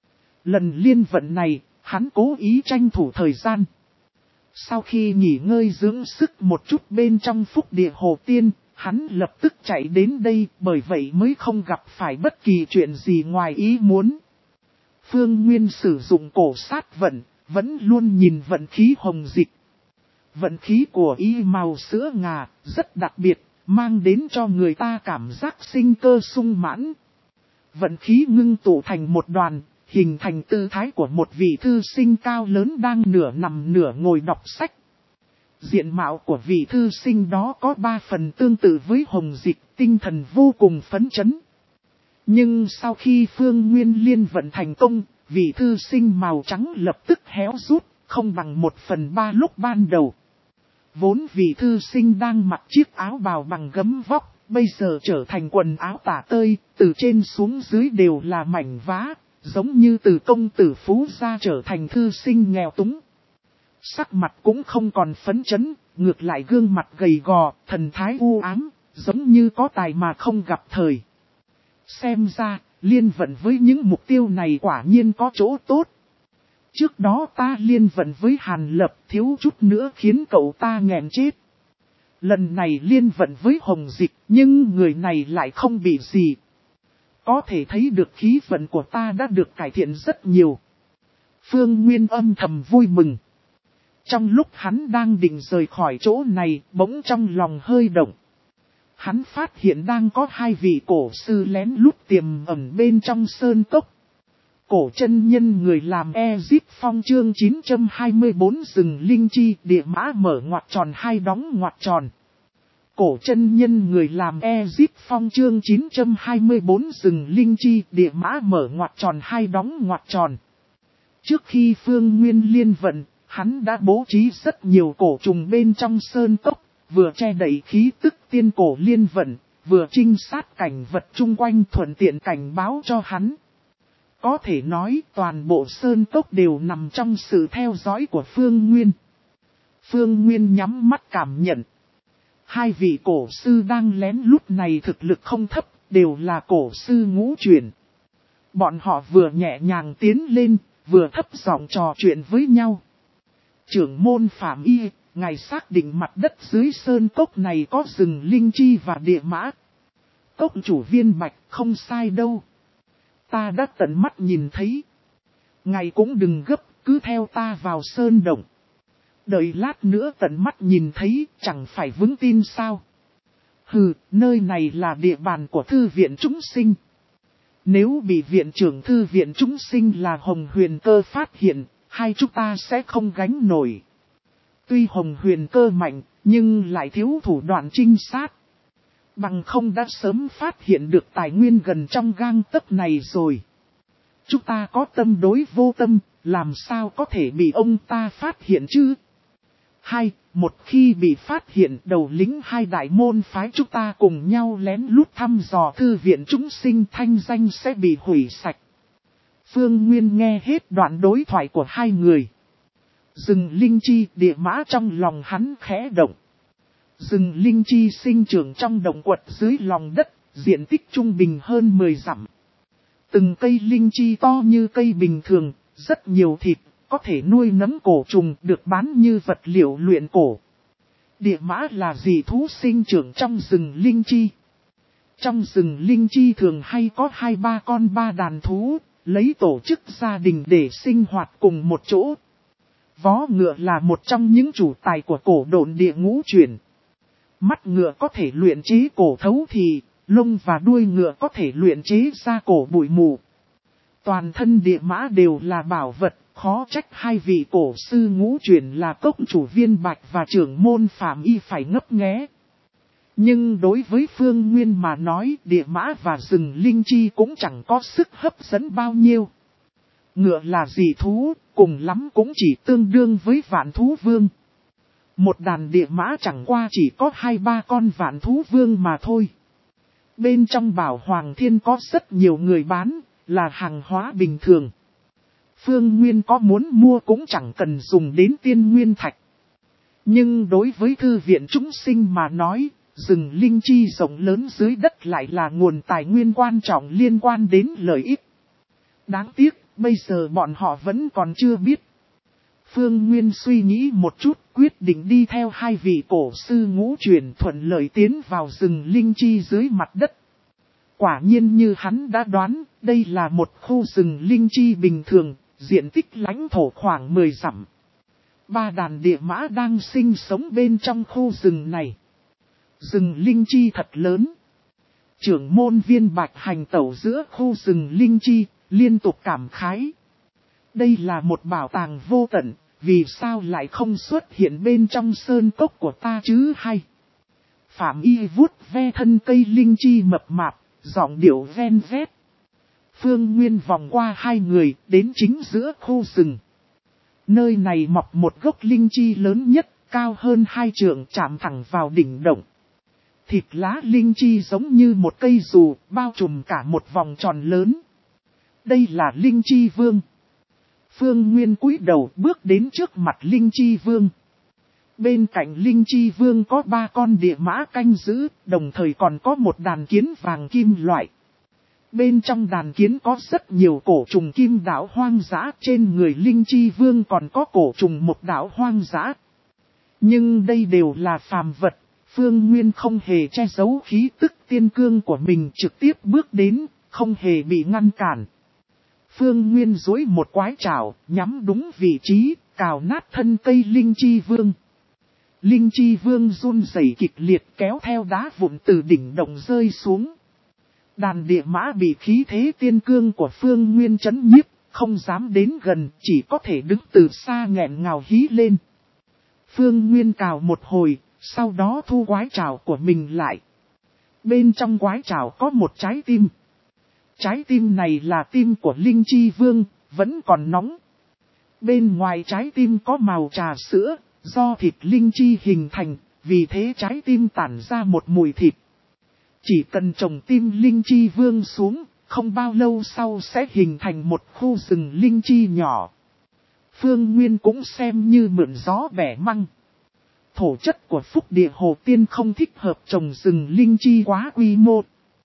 Lần liên vận này, hắn cố ý tranh thủ thời gian. Sau khi nghỉ ngơi dưỡng sức một chút bên trong phúc địa hồ tiên, hắn lập tức chạy đến đây, bởi vậy mới không gặp phải bất kỳ chuyện gì ngoài ý muốn. Phương Nguyên sử dụng cổ sát vận, vẫn luôn nhìn vận khí Hồng Dịch. Vận khí của y màu sữa ngà, rất đặc biệt, mang đến cho người ta cảm giác sinh cơ sung mãn. Vận khí ngưng tụ thành một đoàn, hình thành tư thái của một vị thư sinh cao lớn đang nửa nằm nửa ngồi đọc sách. Diện mạo của vị thư sinh đó có ba phần tương tự với Hồng Dịch, tinh thần vô cùng phấn chấn. Nhưng sau khi Phương Nguyên liên vận thành công, vị thư sinh màu trắng lập tức héo rút, không bằng một phần ba lúc ban đầu. Vốn vị thư sinh đang mặc chiếc áo bào bằng gấm vóc, bây giờ trở thành quần áo tả tơi, từ trên xuống dưới đều là mảnh vá, giống như từ công tử phú gia trở thành thư sinh nghèo túng. Sắc mặt cũng không còn phấn chấn, ngược lại gương mặt gầy gò, thần thái u ám, giống như có tài mà không gặp thời. Xem ra, liên vận với những mục tiêu này quả nhiên có chỗ tốt. Trước đó ta liên vận với Hàn Lập thiếu chút nữa khiến cậu ta nghẹn chết. Lần này liên vận với Hồng Dịch nhưng người này lại không bị gì. Có thể thấy được khí vận của ta đã được cải thiện rất nhiều. Phương Nguyên âm thầm vui mừng. Trong lúc hắn đang định rời khỏi chỗ này, bỗng trong lòng hơi động. Hắn phát hiện đang có hai vị cổ sư lén lút tiềm ẩn bên trong sơn cốc. Cổ chân nhân người làm Ezip Phong chương chín trăm hai mươi bốn rừng linh chi địa mã mở ngoặc tròn hai đóng ngoặc tròn. Cổ chân nhân người làm Ezip Phong chương chín trăm hai mươi bốn rừng linh chi địa mã mở ngoặc tròn hai đóng ngoặc tròn. Trước khi Phương Nguyên liên vận, hắn đã bố trí rất nhiều cổ trùng bên trong sơn cốc, vừa che đậy khí tức tiên cổ liên vận, vừa trinh sát cảnh vật chung quanh thuận tiện cảnh báo cho hắn. Có thể nói toàn bộ sơn cốc đều nằm trong sự theo dõi của Phương Nguyên. Phương Nguyên nhắm mắt cảm nhận. Hai vị cổ sư đang lén lút này thực lực không thấp, đều là cổ sư ngũ chuyển. Bọn họ vừa nhẹ nhàng tiến lên, vừa thấp giọng trò chuyện với nhau. Trưởng môn Phạm Y, ngài xác định mặt đất dưới sơn cốc này có rừng linh chi và địa mã. Cốc chủ Viên Bạch không sai đâu. Ta đã tận mắt nhìn thấy. Ngài cũng đừng gấp, cứ theo ta vào sơn động. Đợi lát nữa tận mắt nhìn thấy, chẳng phải vững tin sao. Hừ, nơi này là địa bàn của thư viện chúng sinh. Nếu bị viện trưởng thư viện chúng sinh là Hồng Huyền Cơ phát hiện, hai chúng ta sẽ không gánh nổi. Tuy Hồng Huyền Cơ mạnh, nhưng lại thiếu thủ đoạn trinh sát. Bằng không đã sớm phát hiện được tài nguyên gần trong gang tấc này rồi. Chúng ta có tâm đối vô tâm, làm sao có thể bị ông ta phát hiện chứ? Hai, một khi bị phát hiện đầu lính hai đại môn phái chúng ta cùng nhau lén lút thăm dò thư viện chúng sinh thanh danh sẽ bị hủy sạch. Phương Nguyên nghe hết đoạn đối thoại của hai người. Rừng linh chi địa mã trong lòng hắn khẽ động. Rừng linh chi sinh trưởng trong động quật dưới lòng đất, diện tích trung bình hơn mười dặm. Từng cây linh chi to như cây bình thường, rất nhiều thịt, có thể nuôi nấm cổ trùng được bán như vật liệu luyện cổ. Địa mã là dị thú sinh trưởng trong rừng linh chi. Trong rừng linh chi thường hay có hai ba con ba đàn thú, lấy tổ chức gia đình để sinh hoạt cùng một chỗ. Vó ngựa là một trong những chủ tài của cổ độn địa ngũ chuyển. Mắt ngựa có thể luyện chế cổ thấu thì, lông và đuôi ngựa có thể luyện chế ra cổ bụi mù. Toàn thân địa mã đều là bảo vật, khó trách hai vị cổ sư ngũ chuyển là cốc chủ Viên Bạch và trưởng môn Phạm Y phải ngấp nghé. Nhưng đối với Phương Nguyên mà nói, địa mã và rừng linh chi cũng chẳng có sức hấp dẫn bao nhiêu. Ngựa là dị thú, cùng lắm cũng chỉ tương đương với vạn thú vương. Một đàn địa mã chẳng qua chỉ có hai ba con vạn thú vương mà thôi. Bên trong Bảo Hoàng Thiên có rất nhiều người bán, là hàng hóa bình thường. Phương Nguyên có muốn mua cũng chẳng cần dùng đến tiên nguyên thạch. Nhưng đối với thư viện chúng sinh mà nói, rừng linh chi rộng lớn dưới đất lại là nguồn tài nguyên quan trọng liên quan đến lợi ích. Đáng tiếc, bây giờ bọn họ vẫn còn chưa biết. Phương Nguyên suy nghĩ một chút, quyết định đi theo hai vị cổ sư ngũ chuyển thuận lợi tiến vào rừng linh chi dưới mặt đất. Quả nhiên như hắn đã đoán, đây là một khu rừng linh chi bình thường, diện tích lãnh thổ khoảng mười dặm. Ba đàn địa mã đang sinh sống bên trong khu rừng này. Rừng linh chi thật lớn. Trưởng môn Viên Bạch hành tẩu giữa khu rừng linh chi, liên tục cảm khái. Đây là một bảo tàng vô tận, vì sao lại không xuất hiện bên trong sơn cốc của ta chứ hay? Phạm Y vuốt ve thân cây linh chi mập mạp, giọng điệu ven vét. Phương Nguyên vòng qua hai người, đến chính giữa khu rừng. Nơi này mọc một gốc linh chi lớn nhất, cao hơn hai trượng chạm thẳng vào đỉnh động. Thịt lá linh chi giống như một cây dù, bao trùm cả một vòng tròn lớn. Đây là linh chi vương. Phương Nguyên cúi đầu bước đến trước mặt linh chi vương. Bên cạnh linh chi vương có ba con địa mã canh giữ, đồng thời còn có một đàn kiến vàng kim loại. Bên trong đàn kiến có rất nhiều cổ trùng kim đảo hoang dã, trên người linh chi vương còn có cổ trùng một đảo hoang dã. Nhưng đây đều là phàm vật, Phương Nguyên không hề che giấu khí tức tiên cương của mình, trực tiếp bước đến, không hề bị ngăn cản. Phương Nguyên duỗi một quái trảo, nhắm đúng vị trí, cào nát thân cây linh chi vương. Linh chi vương run rẩy kịch liệt kéo theo đá vụn từ đỉnh động rơi xuống. Đàn địa mã bị khí thế tiên cương của Phương Nguyên chấn nhiếp, không dám đến gần, chỉ có thể đứng từ xa nghẹn ngào hí lên. Phương Nguyên cào một hồi, sau đó thu quái trảo của mình lại. Bên trong quái trảo có một trái tim. Trái tim này là tim của Linh Chi Vương, vẫn còn nóng. Bên ngoài trái tim có màu trà sữa, do thịt Linh Chi hình thành, vì thế trái tim tản ra một mùi thịt. Chỉ cần trồng tim Linh Chi Vương xuống, không bao lâu sau sẽ hình thành một khu rừng Linh Chi nhỏ. Phương Nguyên cũng xem như mượn gió bẻ măng. Thổ chất của Phúc Địa Hồ Tiên không thích hợp trồng rừng Linh Chi quá quy mô.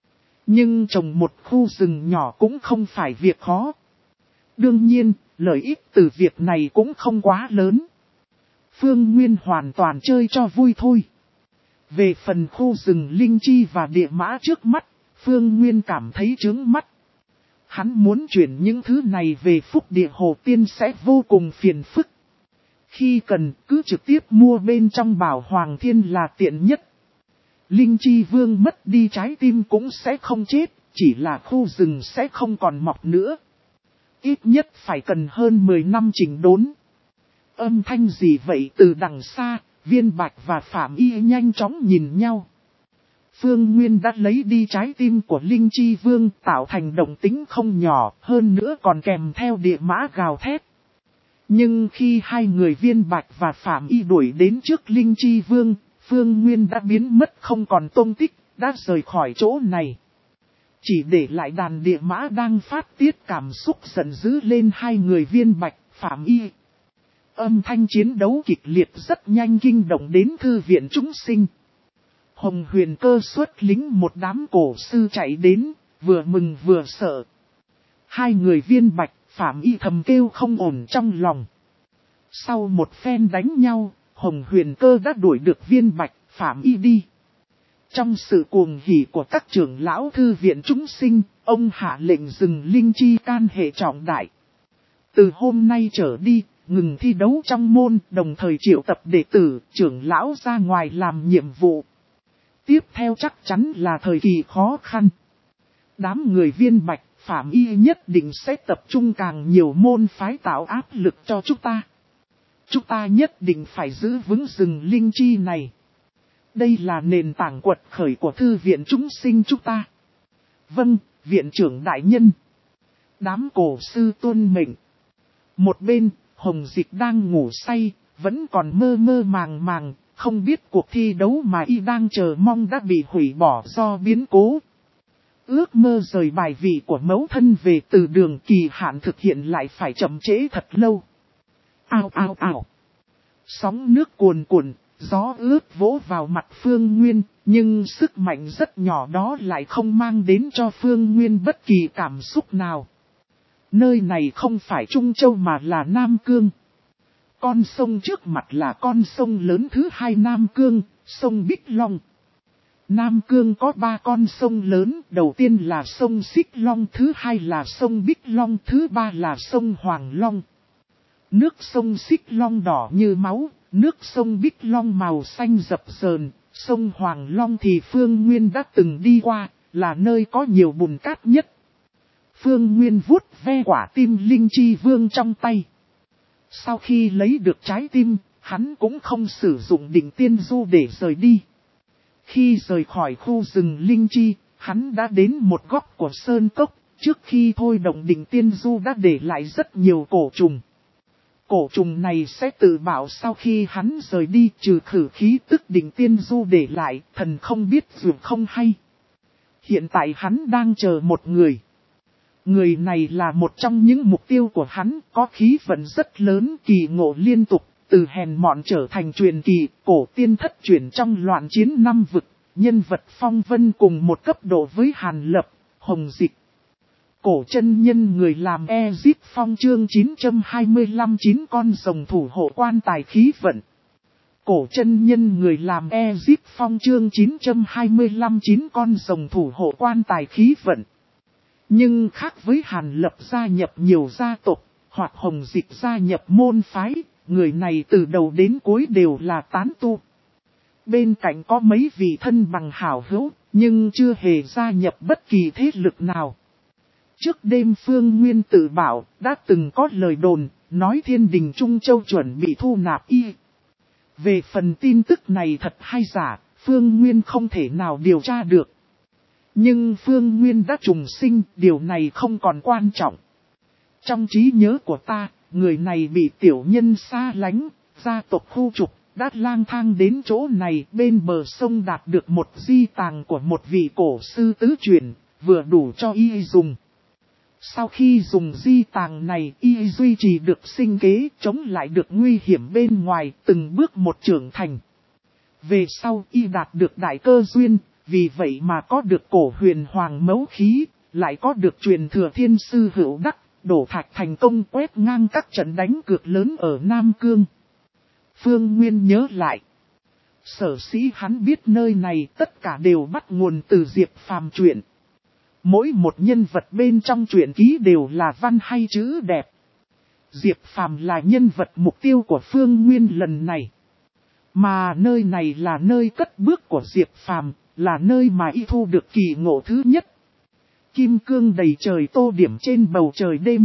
Nhưng trồng một khu rừng nhỏ cũng không phải việc khó. Đương nhiên, lợi ích từ việc này cũng không quá lớn. Phương Nguyên hoàn toàn chơi cho vui thôi. Về phần khu rừng linh chi và địa mã trước mắt, Phương Nguyên cảm thấy chướng mắt. Hắn muốn chuyển những thứ này về Phúc Địa Hồ Tiên sẽ vô cùng phiền phức. Khi cần, cứ trực tiếp mua bên trong Bảo Hoàng Thiên là tiện nhất. Linh Chi Vương mất đi trái tim cũng sẽ không chết, chỉ là khu rừng sẽ không còn mọc nữa. Ít nhất phải cần hơn mười năm chỉnh đốn. Âm thanh gì vậy? Từ đằng xa, Viên Bạch và Phạm Y nhanh chóng nhìn nhau. Phương Nguyên đã lấy đi trái tim của Linh Chi Vương, tạo thành động tĩnh không nhỏ, hơn nữa còn kèm theo địa mã gào thét. Nhưng khi hai người Viên Bạch và Phạm Y đuổi đến trước Linh Chi Vương, Phương Nguyên đã biến mất không còn tung tích, đã rời khỏi chỗ này. Chỉ để lại đàn địa mã đang phát tiết cảm xúc giận dữ lên hai người Viên Bạch, Phạm Y. Âm thanh chiến đấu kịch liệt rất nhanh kinh động đến thư viện chúng sinh. Hồng Huyền Cơ xuất lính một đám cổ sư chạy đến, vừa mừng vừa sợ. Hai người Viên Bạch, Phạm Y thầm kêu không ổn trong lòng. Sau một phen đánh nhau, Hồng Huyền Cơ đã đuổi được Viên Bạch, Phạm Y đi. Trong sự cuồng hỉ của các trưởng lão thư viện chúng sinh, ông hạ lệnh dừng linh chi can hệ trọng đại. Từ hôm nay trở đi, ngừng thi đấu trong môn, đồng thời triệu tập đệ tử, trưởng lão ra ngoài làm nhiệm vụ. Tiếp theo chắc chắn là thời kỳ khó khăn. Đám người Viên Bạch, Phạm Y nhất định sẽ tập trung càng nhiều môn phái tạo áp lực cho chúng ta. Chúng ta nhất định phải giữ vững rừng linh chi này. Đây là nền tảng quật khởi của thư viện chúng sinh chúng ta. Vâng, viện trưởng đại nhân. Đám cổ sư tuân mệnh. Một bên, Hồng Dịch đang ngủ say, vẫn còn mơ mơ màng màng, không biết cuộc thi đấu mà y đang chờ mong đã bị hủy bỏ do biến cố. Ước mơ rời bài vị của mẫu thân về từ đường kỳ hạn thực hiện lại phải chậm trễ thật lâu. Ao ao ao. Sóng nước cuồn cuộn, gió ướt vỗ vào mặt Phương Nguyên, nhưng sức mạnh rất nhỏ đó lại không mang đến cho Phương Nguyên bất kỳ cảm xúc nào. Nơi này không phải Trung Châu mà là Nam Cương. Con sông trước mặt là con sông lớn thứ hai Nam Cương, sông Bích Long. Nam Cương có ba con sông lớn, đầu tiên là sông Xích Long, thứ hai là sông Bích Long, thứ ba là sông Hoàng Long. Nước sông Xích Long đỏ như máu, nước sông Bích Long màu xanh rập rờn, sông Hoàng Long thì Phương Nguyên đã từng đi qua, là nơi có nhiều bùn cát nhất. Phương Nguyên vuốt ve quả tim linh chi vương trong tay. Sau khi lấy được trái tim, hắn cũng không sử dụng đỉnh tiên du để rời đi. Khi rời khỏi khu rừng linh chi, hắn đã đến một góc của sơn cốc, trước khi thôi động đỉnh tiên du đã để lại rất nhiều cổ trùng. Cổ trùng này sẽ tự bảo sau khi hắn rời đi trừ khử khí tức đỉnh tiên du để lại, thần không biết dù không hay. Hiện tại hắn đang chờ một người. Người này là một trong những mục tiêu của hắn, có khí vận rất lớn, kỳ ngộ liên tục, từ hèn mọn trở thành truyền kỳ, cổ tiên thất chuyển trong loạn chiến năm vực, nhân vật phong vân cùng một cấp độ với Hàn Lập, Hồng Dịch. Cổ chân nhân người làm Ezip Phong chương chín trăm hai mươi lăm chín con rồng thủ hộ quan tài khí vận. Cổ chân nhân người làm Ezip Phong chương chín trăm hai mươi lăm chín con rồng thủ hộ quan tài khí vận. Nhưng khác với Hàn Lập gia nhập nhiều gia tộc, hoặc Hồng Dịch gia nhập môn phái, người này từ đầu đến cuối đều là tán tu. Bên cạnh có mấy vị thân bằng hảo hữu, nhưng chưa hề gia nhập bất kỳ thế lực nào. Trước đêm Phương Nguyên tự bảo, đã từng có lời đồn, nói Thiên Đình Trung Châu chuẩn bị thu nạp y. Về phần tin tức này thật hay giả, Phương Nguyên không thể nào điều tra được. Nhưng Phương Nguyên đã trùng sinh, điều này không còn quan trọng. Trong trí nhớ của ta, người này bị tiểu nhân xa lánh, gia tộc khu trục, đã lang thang đến chỗ này bên bờ sông đạt được một di tàng của một vị cổ sư tứ truyền, vừa đủ cho y dùng. Sau khi dùng di tàng này, y duy trì được sinh kế, chống lại được nguy hiểm bên ngoài, từng bước một trưởng thành. Về sau y đạt được đại cơ duyên, vì vậy mà có được cổ huyền hoàng mẫu khí, lại có được truyền thừa thiên sư hữu đắc, đổ thạch thành công quét ngang các trận đánh cược lớn ở Nam Cương. Phương Nguyên nhớ lại. Sở sĩ hắn biết nơi này tất cả đều bắt nguồn từ Diệp Phàm truyện. Mỗi một nhân vật bên trong truyện ký đều là văn hay chữ đẹp. Diệp Phàm là nhân vật mục tiêu của Phương Nguyên lần này. Mà nơi này là nơi cất bước của Diệp Phàm, là nơi mà y thu được kỳ ngộ thứ nhất. Kim cương đầy trời tô điểm trên bầu trời đêm.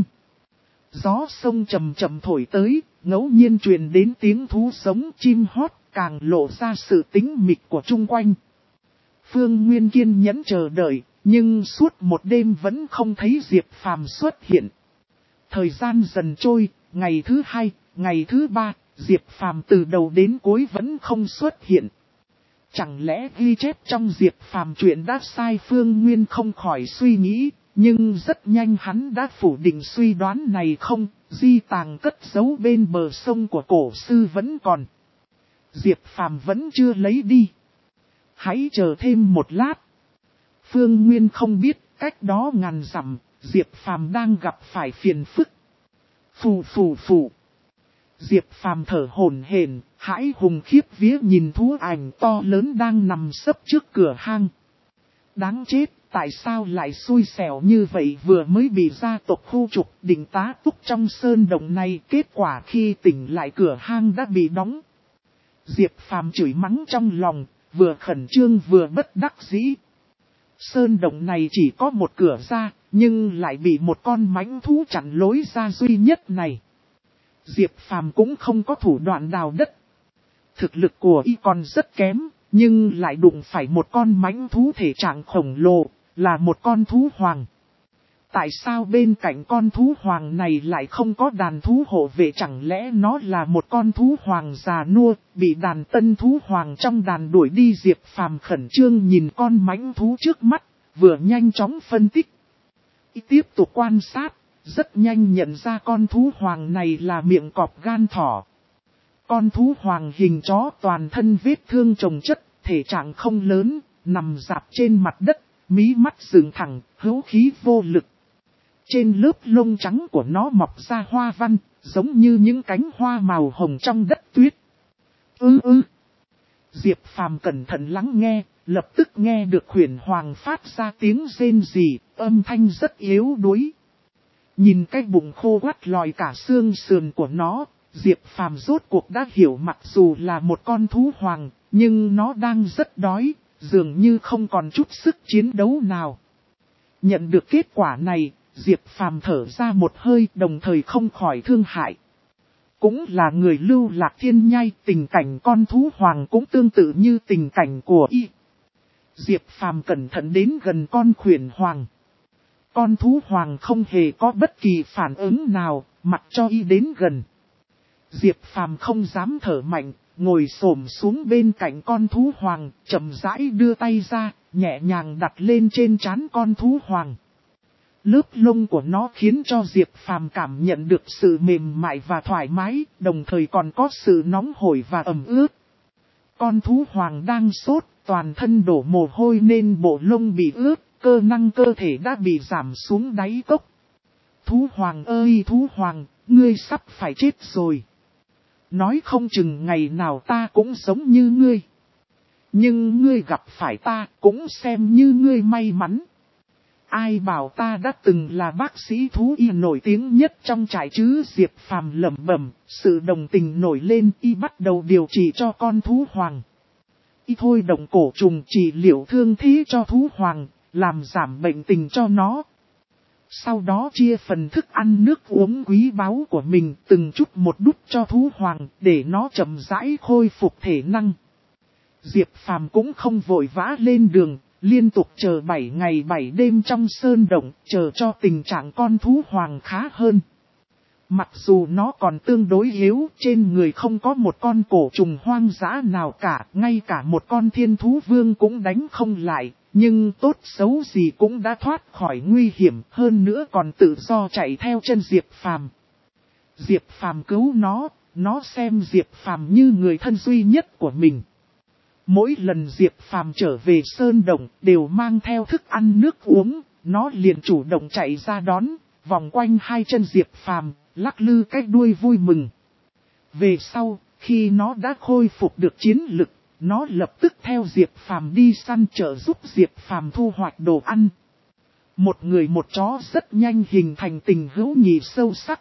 Gió sông chậm chậm thổi tới, ngẫu nhiên truyền đến tiếng thú sống chim hót, càng lộ ra sự tĩnh mịch của chung quanh. Phương Nguyên kiên nhẫn chờ đợi, nhưng suốt một đêm vẫn không thấy Diệp Phàm xuất hiện. Thời gian dần trôi, ngày thứ hai, ngày thứ ba, Diệp Phàm từ đầu đến cuối vẫn không xuất hiện. Chẳng lẽ ghi chép trong Diệp Phàm chuyện đã sai? Phương Nguyên không khỏi suy nghĩ, nhưng rất nhanh hắn đã phủ định suy đoán này. Không, di tàng cất giấu bên bờ sông của cổ sư vẫn còn. Diệp Phàm vẫn chưa lấy đi. Hãy chờ thêm một lát. Phương Nguyên không biết, cách đó ngàn dặm, Diệp Phàm đang gặp phải phiền phức. Phù phù phù. Diệp Phàm thở hổn hển, hãi hùng khiếp vía nhìn thú ảnh to lớn đang nằm sấp trước cửa hang. Đáng chết, tại sao lại xui xẻo như vậy, vừa mới bị gia tộc khu trục định tá túc trong sơn động này, kết quả khi tỉnh lại cửa hang đã bị đóng. Diệp Phàm chửi mắng trong lòng, vừa khẩn trương vừa bất đắc dĩ. Sơn động này chỉ có một cửa ra, nhưng lại bị một con mãnh thú chặn lối ra duy nhất này. Diệp Phàm cũng không có thủ đoạn đào đất. Thực lực của y còn rất kém, nhưng lại đụng phải một con mãnh thú thể trạng khổng lồ, là một con thú hoàng. Tại sao bên cạnh con thú hoàng này lại không có đàn thú hộ vệ, chẳng lẽ nó là một con thú hoàng già nua, bị đàn tân thú hoàng trong đàn đuổi đi? Diệp Phàm khẩn trương nhìn con mãnh thú trước mắt, vừa nhanh chóng phân tích. Y tiếp tục quan sát, rất nhanh nhận ra con thú hoàng này là miệng cọp gan thỏ. Con thú hoàng hình chó, toàn thân vết thương chồng chất, thể trạng không lớn, nằm rạp trên mặt đất, mí mắt dựng thẳng, hữu khí vô lực. Trên lớp lông trắng của nó mọc ra hoa văn, giống như những cánh hoa màu hồng trong đất tuyết. Ư ư. Diệp Phàm cẩn thận lắng nghe, lập tức nghe được huyền hoàng phát ra tiếng rên rỉ, âm thanh rất yếu đuối. Nhìn cái bụng khô quắt lòi cả xương sườn của nó, Diệp Phàm rốt cuộc đã hiểu, mặc dù là một con thú hoàng, nhưng nó đang rất đói, dường như không còn chút sức chiến đấu nào. Nhận được kết quả này, Diệp Phàm thở ra một hơi, đồng thời không khỏi thương hại. Cũng là người lưu lạc thiên nhai, tình cảnh con thú hoàng cũng tương tự như tình cảnh của y. Diệp Phàm cẩn thận đến gần con khuyển hoàng. Con thú hoàng không hề có bất kỳ phản ứng nào, mặc cho y đến gần. Diệp Phàm không dám thở mạnh, ngồi xổm xuống bên cạnh con thú hoàng, chậm rãi đưa tay ra, nhẹ nhàng đặt lên trên trán con thú hoàng. Lớp lông của nó khiến cho Diệp Phàm cảm nhận được sự mềm mại và thoải mái, đồng thời còn có sự nóng hổi và ẩm ướt. Con thú hoàng đang sốt, toàn thân đổ mồ hôi nên bộ lông bị ướt, cơ năng cơ thể đã bị giảm xuống đáy cốc. Thú hoàng ơi thú hoàng, ngươi sắp phải chết rồi. Nói không chừng ngày nào ta cũng giống như ngươi. Nhưng ngươi gặp phải ta cũng xem như ngươi may mắn. Ai bảo ta đã từng là bác sĩ thú y nổi tiếng nhất trong trại chứ? Diệp Phàm lẩm bẩm, sự đồng tình nổi lên, y bắt đầu điều trị cho con thú hoàng. Y thôi động cổ trùng trị liệu thương thế cho thú hoàng, làm giảm bệnh tình cho nó. Sau đó chia phần thức ăn nước uống quý báu của mình từng chút một đút cho thú hoàng, để nó chậm rãi khôi phục thể năng. Diệp Phàm cũng không vội vã lên đường, liên tục chờ bảy ngày bảy đêm trong sơn động, chờ cho tình trạng con thú hoàng khá hơn. Mặc dù nó còn tương đối yếu, trên người không có một con cổ trùng hoang dã nào cả, ngay cả một con thiên thú vương cũng đánh không lại, nhưng tốt xấu gì cũng đã thoát khỏi nguy hiểm, hơn nữa còn tự do chạy theo chân Diệp Phàm. Diệp Phàm cứu nó, nó xem Diệp Phàm như người thân duy nhất của mình. Mỗi lần Diệp Phàm trở về sơn động đều mang theo thức ăn nước uống, nó liền chủ động chạy ra đón, vòng quanh hai chân Diệp Phàm, lắc lư cái đuôi vui mừng. Về sau, khi nó đã khôi phục được chiến lực, nó lập tức theo Diệp Phàm đi săn trợ giúp Diệp Phàm thu hoạch đồ ăn. Một người một chó rất nhanh hình thành tình hữu nghị sâu sắc.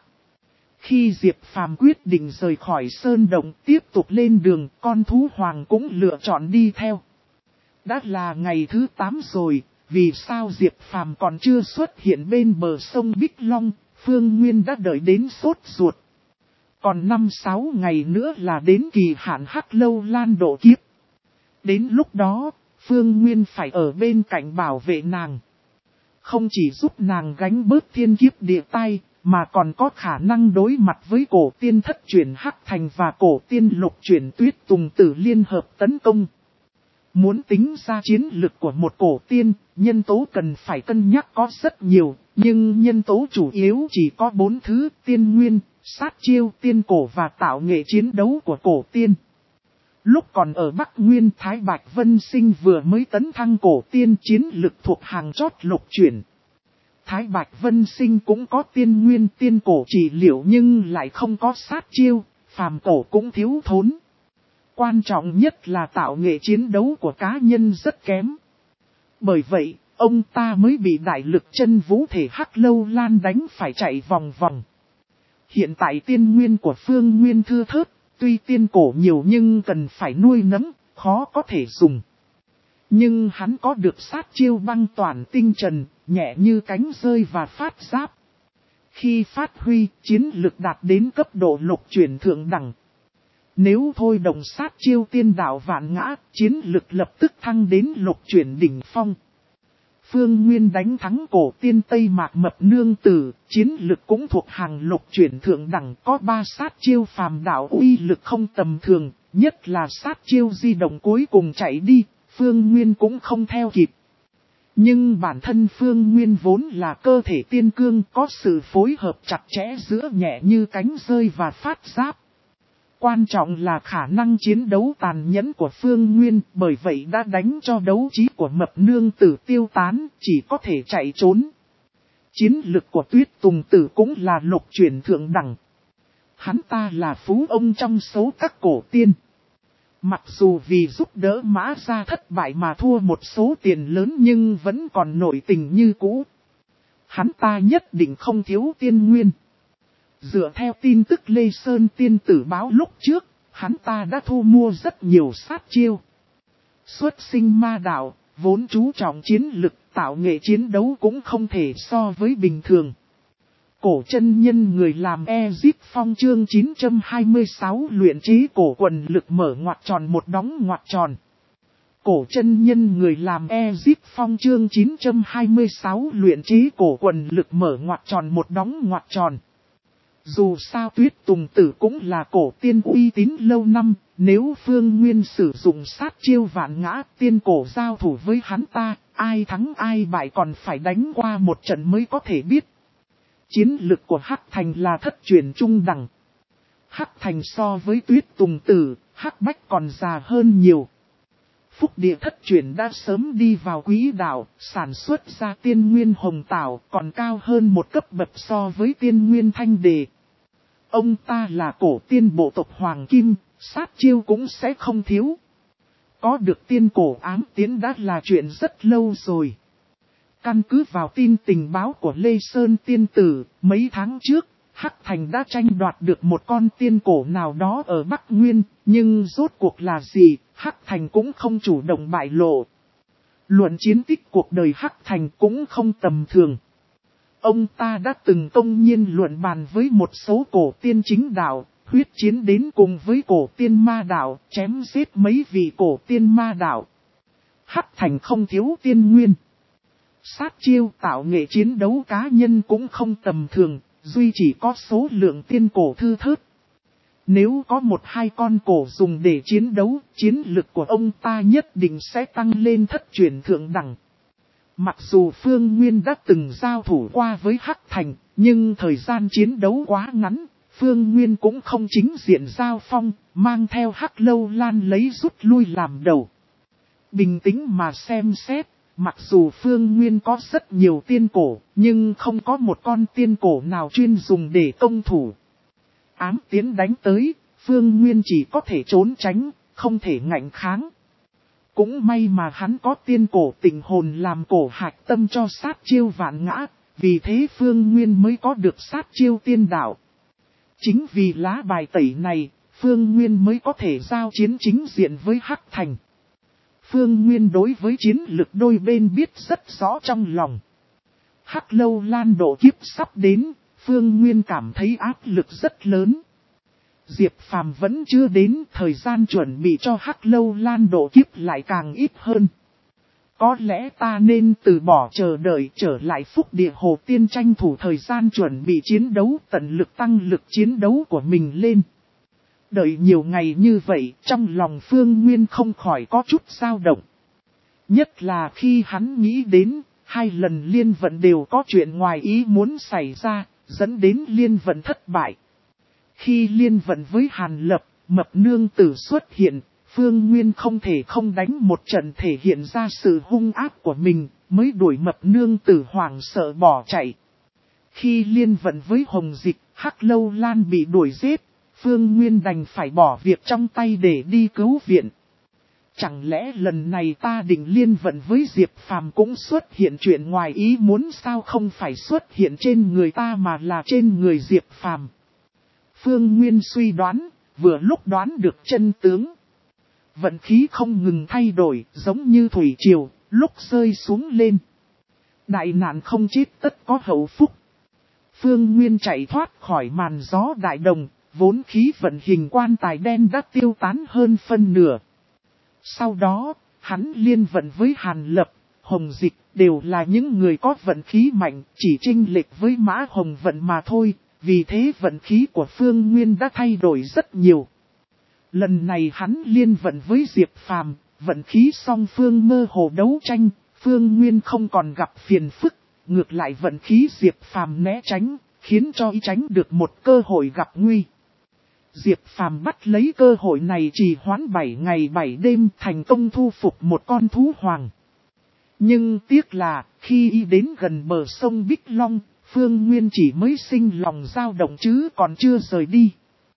Khi Diệp Phàm quyết định rời khỏi sơn động tiếp tục lên đường, con thú hoàng cũng lựa chọn đi theo. Đã là ngày thứ tám rồi, vì sao Diệp Phàm còn chưa xuất hiện bên bờ sông Bích Long? Phương Nguyên đã đợi đến sốt ruột. Còn năm sáu ngày nữa là đến kỳ hạn Hắc Lâu Lan độ kiếp. Đến lúc đó, Phương Nguyên phải ở bên cạnh bảo vệ nàng. Không chỉ giúp nàng gánh bớt thiên kiếp địa tai, mà còn có khả năng đối mặt với cổ tiên thất chuyển Hắc Thành và cổ tiên lục chuyển Tuyết Tùng Tử liên hợp tấn công. Muốn tính ra chiến lực của một cổ tiên, nhân tố cần phải cân nhắc có rất nhiều, nhưng nhân tố chủ yếu chỉ có bốn thứ: tiên nguyên, sát chiêu, tiên cổ và tạo nghệ chiến đấu của cổ tiên. Lúc còn ở Bắc Nguyên, Thái Bạch Vân Sinh vừa mới tấn thăng cổ tiên, chiến lực thuộc hàng chót lục chuyển. Thái Bạch Vân Sinh cũng có tiên nguyên tiên cổ trị liệu nhưng lại không có sát chiêu, phàm cổ cũng thiếu thốn. Quan trọng nhất là tạo nghệ chiến đấu của cá nhân rất kém. Bởi vậy, ông ta mới bị đại lực chân vũ thể Hắc Lâu Lan đánh phải chạy vòng vòng. Hiện tại tiên nguyên của Phương Nguyên thưa thớt, tuy tiên cổ nhiều nhưng cần phải nuôi nấng, khó có thể dùng. Nhưng hắn có được sát chiêu băng toàn tinh trần, nhẹ như cánh rơi và phát giáp. Khi phát huy, chiến lực đạt đến cấp độ lục chuyển thượng đẳng. Nếu thôi động sát chiêu tiên đạo vạn ngã, chiến lực lập tức thăng đến lục chuyển đỉnh phong. Phương Nguyên đánh thắng cổ tiên Tây Mạc Mập Nương Tử, chiến lực cũng thuộc hàng lục chuyển thượng đẳng, có ba sát chiêu phàm đạo uy lực không tầm thường, nhất là sát chiêu di động cuối cùng chạy đi, Phương Nguyên cũng không theo kịp. Nhưng bản thân Phương Nguyên vốn là cơ thể tiên cương, có sự phối hợp chặt chẽ giữa nhẹ như cánh rơi và phát giáp. Quan trọng là khả năng chiến đấu tàn nhẫn của Phương Nguyên, bởi vậy đã đánh cho đấu trí của Mập Nương Tử tiêu tán, chỉ có thể chạy trốn. Chiến lực của Tuyết Tùng Tử cũng là lục chuyển thượng đẳng. Hắn ta là phú ông trong số các cổ tiên. Mặc dù vì giúp đỡ Mã Gia thất bại mà thua một số tiền lớn nhưng vẫn còn nổi tình như cũ. Hắn ta nhất định không thiếu tiên nguyên. Dựa theo tin tức Lê Sơn tiên tử báo lúc trước, hắn ta đã thu mua rất nhiều sát chiêu. Xuất sinh ma đạo, vốn chú trọng chiến lực, tạo nghệ chiến đấu cũng không thể so với bình thường. Cổ chân nhân người làm Ezip Phong chương chín trăm hai mươi sáu luyện chế cổ quần lực mở ngoặc tròn một đóng ngoặc tròn. Cổ chân nhân người làm Ezip Phong chương chín trăm hai mươi sáu luyện chế cổ quần lực mở ngoặc tròn một đóng ngoặc tròn. Dù sao Tuyết Tùng Tử cũng là cổ tiên uy tín lâu năm, nếu Phương Nguyên sử dụng sát chiêu vạn ngã tiên cổ giao thủ với hắn ta, ai thắng ai bại còn phải đánh qua một trận mới có thể biết. Chiến lực của Hắc Thành là thất truyền trung đẳng. Hắc Thành so với Tuyết Tùng Tử, Hắc Bách còn già hơn nhiều. Phúc địa thất truyền đã sớm đi vào quỹ đạo, sản xuất ra tiên nguyên hồng tảo còn cao hơn một cấp bậc so với tiên nguyên thanh đề. Ông ta là cổ tiên bộ tộc Hoàng Kim, sát chiêu cũng sẽ không thiếu. Có được tiên cổ ám tiến đã là chuyện rất lâu rồi. Căn cứ vào tin tình báo của Lê Sơn tiên tử, mấy tháng trước, Hắc Thành đã tranh đoạt được một con tiên cổ nào đó ở Bắc Nguyên, nhưng rốt cuộc là gì, Hắc Thành cũng không chủ động bại lộ. Luận chiến tích cuộc đời Hắc Thành cũng không tầm thường. Ông ta đã từng công nhiên luận bàn với một số cổ tiên chính đạo, huyết chiến đến cùng với cổ tiên ma đạo, chém giết mấy vị cổ tiên ma đạo. Hắc Thành không thiếu tiên nguyên. Sát chiêu tạo nghệ chiến đấu cá nhân cũng không tầm thường, duy chỉ có số lượng tiên cổ thư thớt. Nếu có một hai con cổ dùng để chiến đấu, chiến lực của ông ta nhất định sẽ tăng lên thất truyền thượng đẳng. Mặc dù Phương Nguyên đã từng giao thủ qua với Hắc Thành, nhưng thời gian chiến đấu quá ngắn, Phương Nguyên cũng không chính diện giao phong, mang theo Hắc Lâu Lan lấy rút lui làm đầu. Bình tĩnh mà xem xét, mặc dù Phương Nguyên có rất nhiều tiên cổ, nhưng không có một con tiên cổ nào chuyên dùng để công thủ. Ám tiến đánh tới, Phương Nguyên chỉ có thể trốn tránh, không thể ngạnh kháng. Cũng may mà hắn có tiên cổ tình hồn làm cổ hạch tâm cho sát chiêu vạn ngã, vì thế Phương Nguyên mới có được sát chiêu tiên đạo. Chính vì lá bài tẩy này, Phương Nguyên mới có thể giao chiến chính diện với Hắc Thành. Phương Nguyên đối với chiến lực đôi bên biết rất rõ trong lòng. Hắc Lâu Lan độ kiếp sắp đến, Phương Nguyên cảm thấy áp lực rất lớn. Diệp Phàm vẫn chưa đến, thời gian chuẩn bị cho Hắc Lâu Lan độ kiếp lại càng ít hơn. Có lẽ ta nên từ bỏ chờ đợi trở lại Phúc Địa Hồ Tiên tranh thủ thời gian chuẩn bị chiến đấu, tận lực tăng lực chiến đấu của mình lên. Đợi nhiều ngày như vậy, trong lòng Phương Nguyên không khỏi có chút dao động. Nhất là khi hắn nghĩ đến, hai lần liên vận đều có chuyện ngoài ý muốn xảy ra, dẫn đến liên vận thất bại. Khi liên vận với Hàn Lập, Mập Nương Tử xuất hiện, Phương Nguyên không thể không đánh một trận thể hiện ra sự hung ác của mình, mới đuổi Mập Nương Tử hoảng sợ bỏ chạy. Khi liên vận với Hồng Dịch, Hắc Lâu Lan bị đuổi giết, Phương Nguyên đành phải bỏ việc trong tay để đi cứu viện. Chẳng lẽ lần này ta định liên vận với Diệp Phàm cũng xuất hiện chuyện ngoài ý muốn sao, không phải xuất hiện trên người ta mà là trên người Diệp Phàm. Phương Nguyên suy đoán, vừa lúc đoán được chân tướng. Vận khí không ngừng thay đổi, giống như thủy triều, lúc rơi xuống lên. Đại nạn không chết tất có hậu phúc. Phương Nguyên chạy thoát khỏi màn gió đại đồng, vốn khí vận hình quan tài đen đã tiêu tán hơn phân nửa. Sau đó, hắn liên vận với Hàn Lập, Hồng Dịch đều là những người có vận khí mạnh, chỉ chênh lệch với Mã Hồng vận mà thôi, vì thế vận khí của Phương Nguyên đã thay đổi rất nhiều. Lần này hắn liên vận với Diệp Phàm, vận khí song phương mơ hồ đấu tranh, Phương Nguyên không còn gặp phiền phức, ngược lại vận khí Diệp Phàm né tránh, khiến cho y tránh được một cơ hội gặp nguy. Diệp Phàm bắt lấy cơ hội này trì hoãn bảy ngày bảy đêm thành công thu phục một con thú hoàng. Nhưng tiếc là, khi y đến gần bờ sông Bích Long, Phương Nguyên chỉ mới sinh lòng dao động chứ còn chưa rời đi.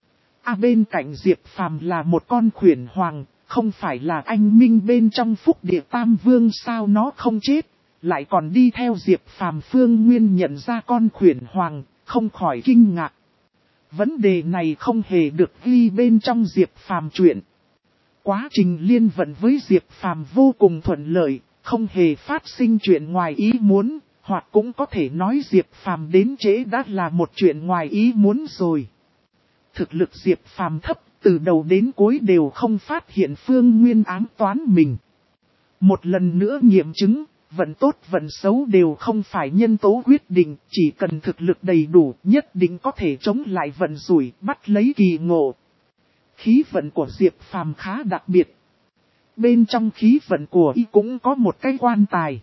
À, bên cạnh Diệp Phàm là một con khuyển hoàng, không phải là anh minh bên trong Phúc Địa Tam Vương sao nó không chết, lại còn đi theo Diệp Phàm. Phương Nguyên nhận ra con khuyển hoàng, không khỏi kinh ngạc. Vấn đề này không hề được ghi bên trong Diệp Phàm truyện. Quá trình liên vận với Diệp Phàm vô cùng thuận lợi, không hề phát sinh chuyện ngoài ý muốn, hoặc cũng có thể nói Diệp Phàm đến trễ đã là một chuyện ngoài ý muốn rồi. Thực lực Diệp Phàm thấp, từ đầu đến cuối đều không phát hiện Phương Nguyên ám toán mình. Một lần nữa nghiệm chứng, vận tốt vận xấu đều không phải nhân tố quyết định, chỉ cần thực lực đầy đủ nhất định có thể chống lại vận rủi, bắt lấy kỳ ngộ. Khí vận của Diệp Phàm khá đặc biệt. Bên trong khí vận của y cũng có một cái quan tài.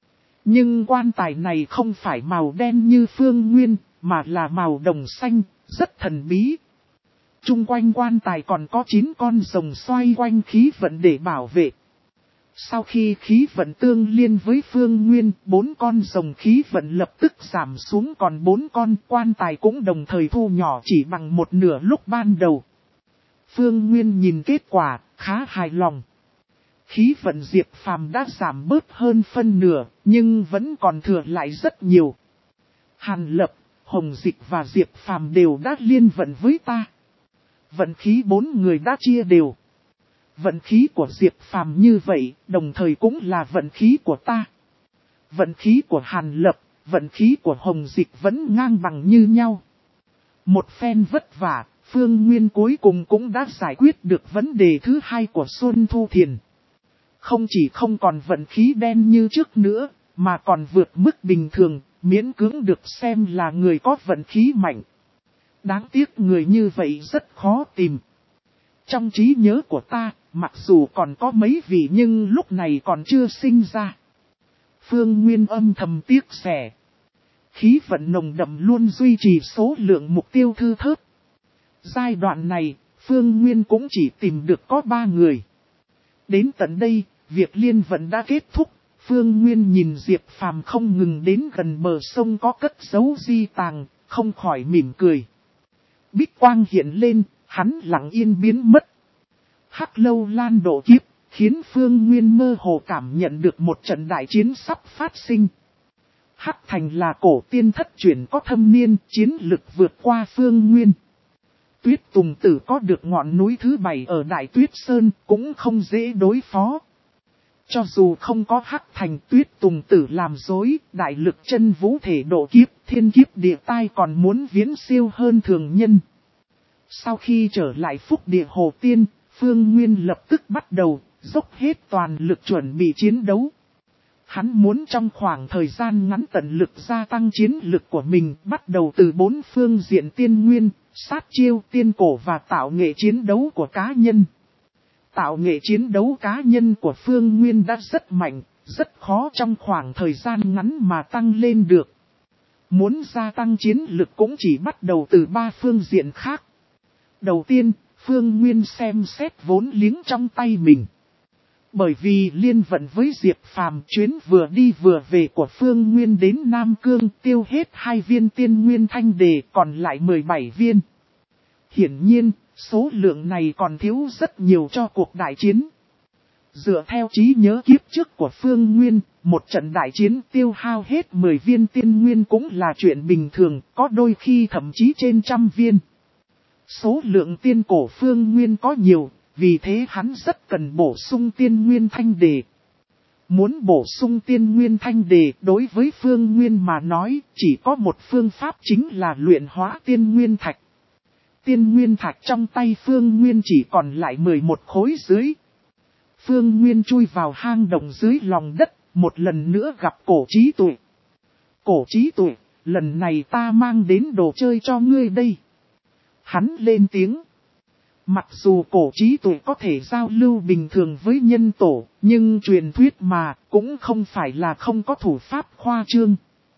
Nhưng quan tài này không phải màu đen như Phương Nguyên, mà là màu đồng xanh, rất thần bí. Trung quanh quan tài còn có chín con rồng xoay quanh khí vận để bảo vệ. Sau khi khí vận tương liên với Phương Nguyên, bốn con rồng khí vận lập tức giảm xuống còn bốn con, quan tài cũng đồng thời thu nhỏ chỉ bằng một nửa lúc ban đầu. Phương Nguyên nhìn kết quả, khá hài lòng. Khí vận Diệp Phàm đã giảm bớt hơn phân nửa, nhưng vẫn còn thừa lại rất nhiều. Hàn Lập, Hồng Dịch và Diệp Phàm đều đã liên vận với ta. Vận khí bốn người đã chia đều. Vận khí của Diệp Phàm như vậy, đồng thời cũng là vận khí của ta. Vận khí của Hàn Lập, vận khí của Hồng Dịch vẫn ngang bằng như nhau. Một phen vất vả, Phương Nguyên cuối cùng cũng đã giải quyết được vấn đề thứ hai của Xuân Thu Thiền. Không chỉ không còn vận khí đen như trước nữa, mà còn vượt mức bình thường, miễn cưỡng được xem là người có vận khí mạnh. Đáng tiếc người như vậy rất khó tìm. Trong trí nhớ của ta, mặc dù còn có mấy vị nhưng lúc này còn chưa sinh ra. Phương Nguyên âm thầm tiếc rẻ. Khí vận nồng đậm luôn duy trì số lượng mục tiêu thư thớt. Giai đoạn này, Phương Nguyên cũng chỉ tìm được có ba người. Đến tận đây, việc liên vận đã kết thúc. Phương Nguyên nhìn Diệp Phàm không ngừng đến gần bờ sông có cất giấu di tàng, không khỏi mỉm cười. Bích quang hiện lên, hắn lặng yên biến mất. Hắc lâu lan độ kiếp, khiến Phương Nguyên mơ hồ cảm nhận được một trận đại chiến sắp phát sinh. Hắc thành là cổ tiên thất truyền có thâm niên, chiến lực vượt qua Phương Nguyên. Tuyết Tùng Tử có được ngọn núi thứ bảy ở Đại Tuyết Sơn, cũng không dễ đối phó. Cho dù không có Hắc thành Tuyết Tùng Tử làm dối, đại lực chân vũ thể độ kiếp, thiên kiếp địa tai còn muốn viễn siêu hơn thường nhân. Sau khi trở lại Phúc Địa Hồ Tiên, Phương Nguyên lập tức bắt đầu, dốc hết toàn lực chuẩn bị chiến đấu. Hắn muốn trong khoảng thời gian ngắn tận lực gia tăng chiến lực của mình, bắt đầu từ bốn phương diện tiên nguyên, sát chiêu, tiên cổ và tạo nghệ chiến đấu của cá nhân. Tạo nghệ chiến đấu cá nhân của Phương Nguyên đã rất mạnh, rất khó trong khoảng thời gian ngắn mà tăng lên được. Muốn gia tăng chiến lực cũng chỉ bắt đầu từ ba phương diện khác. Đầu tiên, Phương Nguyên xem xét vốn liếng trong tay mình. Bởi vì liên vận với Diệp Phàm, chuyến vừa đi vừa về của Phương Nguyên đến Nam Cương tiêu hết hai viên tiên nguyên thanh đề, còn lại mười bảy viên. Hiển nhiên, số lượng này còn thiếu rất nhiều cho cuộc đại chiến. Dựa theo trí nhớ kiếp trước của Phương Nguyên, một trận đại chiến tiêu hao hết mười viên tiên nguyên cũng là chuyện bình thường, có đôi khi thậm chí trên trăm viên. Số lượng tiên cổ Phương Nguyên có nhiều, vì thế hắn rất cần bổ sung tiên nguyên thanh đề. Muốn bổ sung tiên nguyên thanh đề đối với Phương Nguyên mà nói, chỉ có một phương pháp chính là luyện hóa tiên nguyên thạch. Tiên nguyên thạch trong tay Phương Nguyên chỉ còn lại mười một khối dưới. Phương Nguyên chui vào hang động dưới lòng đất, một lần nữa gặp cổ trí tuệ. Cổ trí tuệ, lần này ta mang đến đồ chơi cho ngươi đây. Hắn lên tiếng. Mặc dù cổ trí tuệ có thể giao lưu bình thường với nhân tổ, nhưng truyền thuyết mà cũng không phải là không có thủ pháp khoa trương.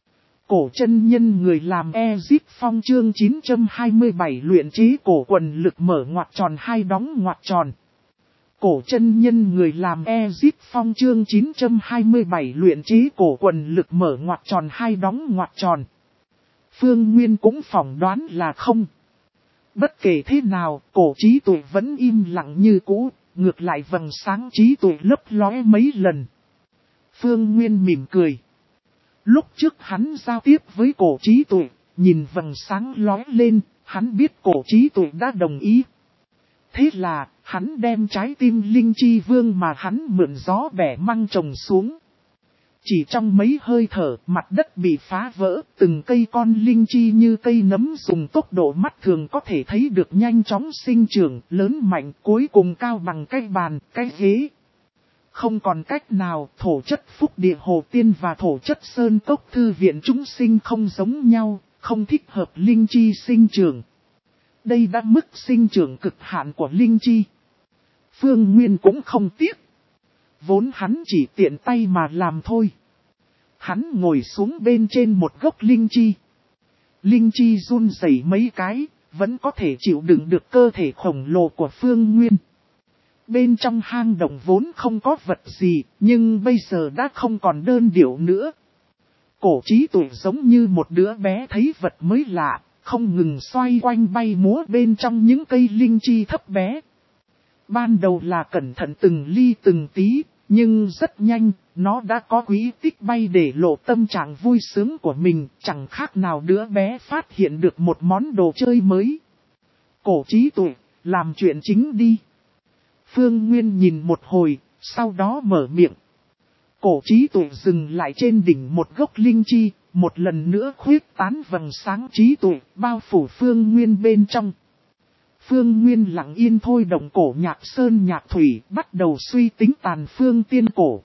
Cổ chân nhân người làm Ezip Phong chương chín trăm hai mươi bảy luyện chế cổ quần lực mở ngoặc tròn hai đóng ngoặc tròn. Cổ chân nhân người làm Ezip Phong chương chín trăm hai mươi bảy luyện chế cổ quần lực mở ngoặc tròn hai đóng ngoặc tròn. Phương Nguyên cũng phỏng đoán là không. Bất kể thế nào, cổ trí tuệ vẫn im lặng như cũ, ngược lại vầng sáng trí tuệ lấp lóe mấy lần. Phương Nguyên mỉm cười. Lúc trước hắn giao tiếp với cổ trí tuệ, nhìn vầng sáng lóe lên, hắn biết cổ trí tuệ đã đồng ý. Thế là, hắn đem trái tim linh chi vương mà hắn mượn gió bẻ măng trồng xuống. Chỉ trong mấy hơi thở, mặt đất bị phá vỡ, từng cây con linh chi như cây nấm dùng tốc độ mắt thường có thể thấy được nhanh chóng sinh trưởng, lớn mạnh, cuối cùng cao bằng cái bàn, cái ghế. Không còn cách nào, thổ chất phúc địa hồ tiên và thổ chất sơn cốc thư viện chúng sinh không giống nhau, không thích hợp linh chi sinh trưởng. Đây đã mức sinh trưởng cực hạn của linh chi. Phương Nguyên cũng không tiếc. Vốn hắn chỉ tiện tay mà làm thôi. Hắn ngồi xuống bên trên một gốc linh chi. Linh chi run rẩy mấy cái, vẫn có thể chịu đựng được cơ thể khổng lồ của Phương Nguyên. Bên trong hang động vốn không có vật gì, nhưng bây giờ đã không còn đơn điệu nữa. Cổ trí tuệ giống như một đứa bé thấy vật mới lạ, không ngừng xoay quanh bay múa bên trong những cây linh chi thấp bé. Ban đầu là cẩn thận từng ly từng tí, nhưng rất nhanh, nó đã có quý tích bay để lộ tâm trạng vui sướng của mình, chẳng khác nào đứa bé phát hiện được một món đồ chơi mới. Cổ trí tuệ, làm chuyện chính đi. Phương Nguyên nhìn một hồi, sau đó mở miệng. Cổ trí tuệ dừng lại trên đỉnh một gốc linh chi, một lần nữa khuyết tán vầng sáng trí tuệ, bao phủ Phương Nguyên bên trong. Phương Nguyên lặng yên thôi động cổ nhạc sơn nhạc thủy, bắt đầu suy tính tàn phương tiên cổ.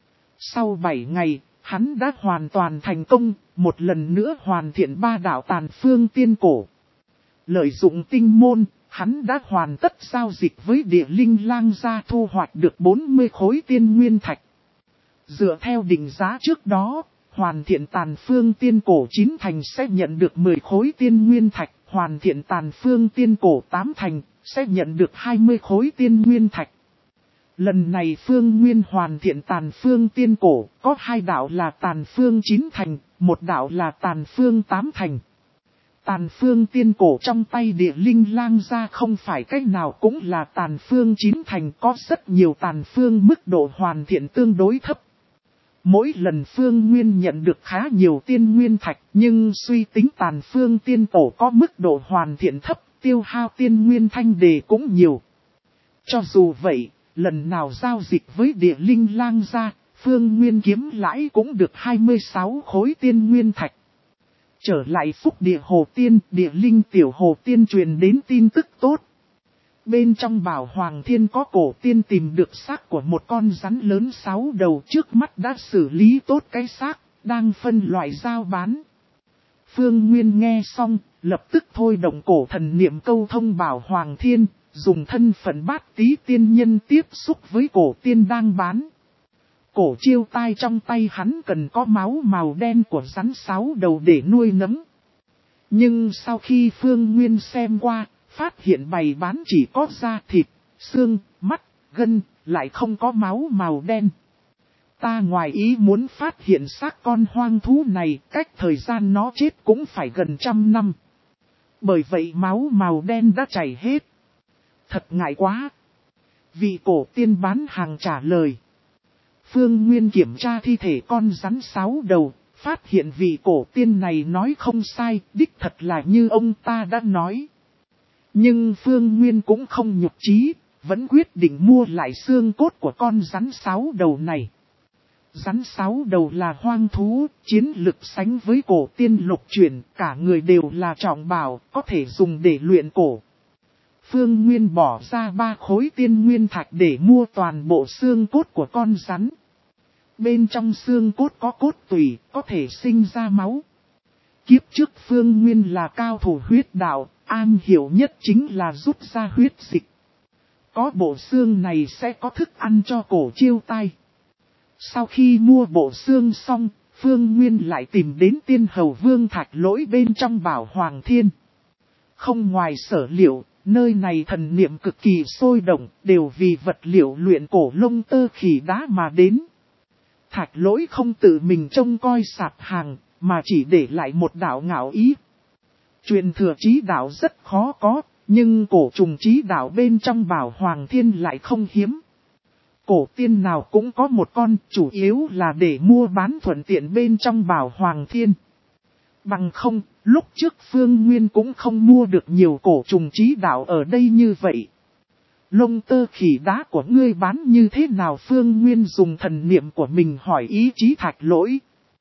Sau bảy ngày, hắn đã hoàn toàn thành công, một lần nữa hoàn thiện ba đạo tàn phương tiên cổ. Lợi dụng tinh môn, hắn đã hoàn tất giao dịch với địa linh lang gia thu hoạch được bốn mươi khối tiên nguyên thạch. Dựa theo định giá trước đó, hoàn thiện tàn phương tiên cổ chín thành sẽ nhận được mười khối tiên nguyên thạch, hoàn thiện tàn phương tiên cổ tám thành, sẽ nhận được hai mươi khối tiên nguyên thạch. Lần này Phương Nguyên hoàn thiện tàn phương tiên cổ, có hai đạo là tàn phương chín thành, một đạo là tàn phương tám thành. Tàn phương tiên cổ trong tay địa linh lang gia không phải cách nào cũng là tàn phương chín thành, có rất nhiều tàn phương mức độ hoàn thiện tương đối thấp. Mỗi lần Phương Nguyên nhận được khá nhiều tiên nguyên thạch, nhưng suy tính tàn phương tiên cổ có mức độ hoàn thiện thấp, tiêu hao tiên nguyên thanh đề cũng nhiều. Cho dù vậy, lần nào giao dịch với địa linh lang gia, Phương Nguyên kiếm lãi cũng được hai mươi sáu khối tiên nguyên thạch. Trở lại phúc địa hồ tiên, địa linh tiểu hồ tiên truyền đến tin tức tốt. Bên trong bảo Hoàng Thiên có cổ tiên tìm được xác của một con rắn lớn sáu đầu, trước mắt đã xử lý tốt cái xác, đang phân loại giao bán. Phương Nguyên nghe xong, lập tức thôi động cổ thần niệm câu thông bảo Hoàng Thiên, dùng thân phận bát tí tiên nhân tiếp xúc với cổ tiên đang bán. Cổ chiêu tai trong tay hắn cần có máu màu đen của rắn sáu đầu để nuôi nấng. Nhưng sau khi Phương Nguyên xem qua, phát hiện bày bán chỉ có da thịt, xương, mắt, gân, lại không có máu màu đen. Ta ngoài ý muốn phát hiện xác con hoang thú này, cách thời gian nó chết cũng phải gần trăm năm. Bởi vậy máu màu đen đã chảy hết. Thật ngại quá. Vị cổ tiên bán hàng trả lời. Phương Nguyên kiểm tra thi thể con rắn sáu đầu, phát hiện vị cổ tiên này nói không sai, đích thật là như ông ta đã nói. Nhưng Phương Nguyên cũng không nhục chí, vẫn quyết định mua lại xương cốt của con rắn sáu đầu này. Rắn sáu đầu là hoang thú, chiến lực sánh với cổ tiên lục chuyển, cả người đều là trọng bảo, có thể dùng để luyện cổ. Phương Nguyên bỏ ra ba khối tiên nguyên thạch để mua toàn bộ xương cốt của con rắn. Bên trong xương cốt có cốt tủy, có thể sinh ra máu. Kiếp trước Phương Nguyên là cao thủ huyết đạo, am hiểu nhất chính là rút ra huyết dịch. Có bộ xương này sẽ có thức ăn cho cổ chiêu tai. Sau khi mua bộ xương xong, Phương Nguyên lại tìm đến tiên hầu vương Thạch Lỗi bên trong Bảo Hoàng Thiên. Không ngoài sở liệu, nơi này thần niệm cực kỳ sôi động, đều vì vật liệu luyện cổ lông tơ khỉ đá mà đến. Thạch Lỗi không tự mình trông coi sạp hàng, mà chỉ để lại một đạo ngạo ý. Truyền thừa chí đạo rất khó có, nhưng cổ trùng chí đạo bên trong Bảo Hoàng Thiên lại không hiếm. Cổ tiên nào cũng có một con, chủ yếu là để mua bán thuận tiện bên trong Bảo Hoàng Thiên. Bằng không, lúc trước Phương Nguyên cũng không mua được nhiều cổ trùng chí đạo ở đây như vậy. Lông tơ khỉ đá của ngươi bán như thế nào? Phương Nguyên dùng thần niệm của mình hỏi ý chí Thạch Lỗi.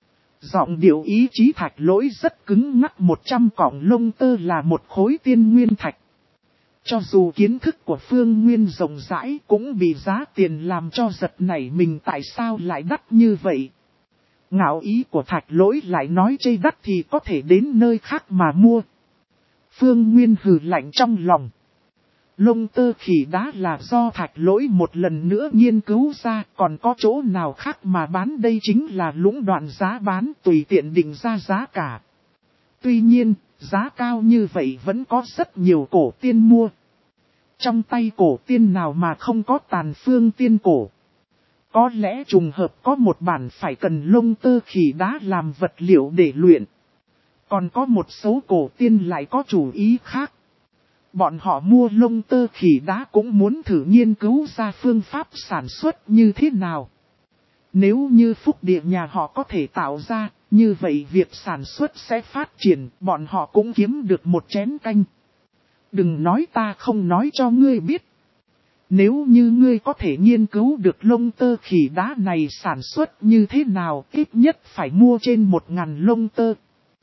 Giọng điệu ý chí Thạch Lỗi rất cứng ngắc, một trăm cọng lông tơ là một khối tiên nguyên thạch. Cho dù kiến thức của Phương Nguyên rộng rãi cũng bị giá tiền làm cho giật nảy mình, tại sao lại đắt như vậy. Ngạo ý của Thạch Lỗi lại nói chây đắt thì có thể đến nơi khác mà mua. Phương Nguyên hừ lạnh trong lòng. Lông tơ khỉ đá là do Thạch Lỗi một lần nữa nghiên cứu ra, còn có chỗ nào khác mà bán, đây chính là lũng đoạn giá bán, tùy tiện định ra giá cả. Tuy nhiên, giá cao như vậy vẫn có rất nhiều cổ tiên mua. Trong tay cổ tiên nào mà không có tàn phương tiên cổ. Có lẽ trùng hợp có một bản phải cần lông tơ khỉ đá làm vật liệu để luyện. Còn có một số cổ tiên lại có chủ ý khác. Bọn họ mua lông tơ khỉ đá cũng muốn thử nghiên cứu ra phương pháp sản xuất như thế nào. Nếu như phúc địa nhà họ có thể tạo ra, như vậy việc sản xuất sẽ phát triển, bọn họ cũng kiếm được một chén canh. Đừng nói ta không nói cho ngươi biết. Nếu như ngươi có thể nghiên cứu được lông tơ khỉ đá này sản xuất như thế nào, ít nhất phải mua trên một ngàn lông tơ.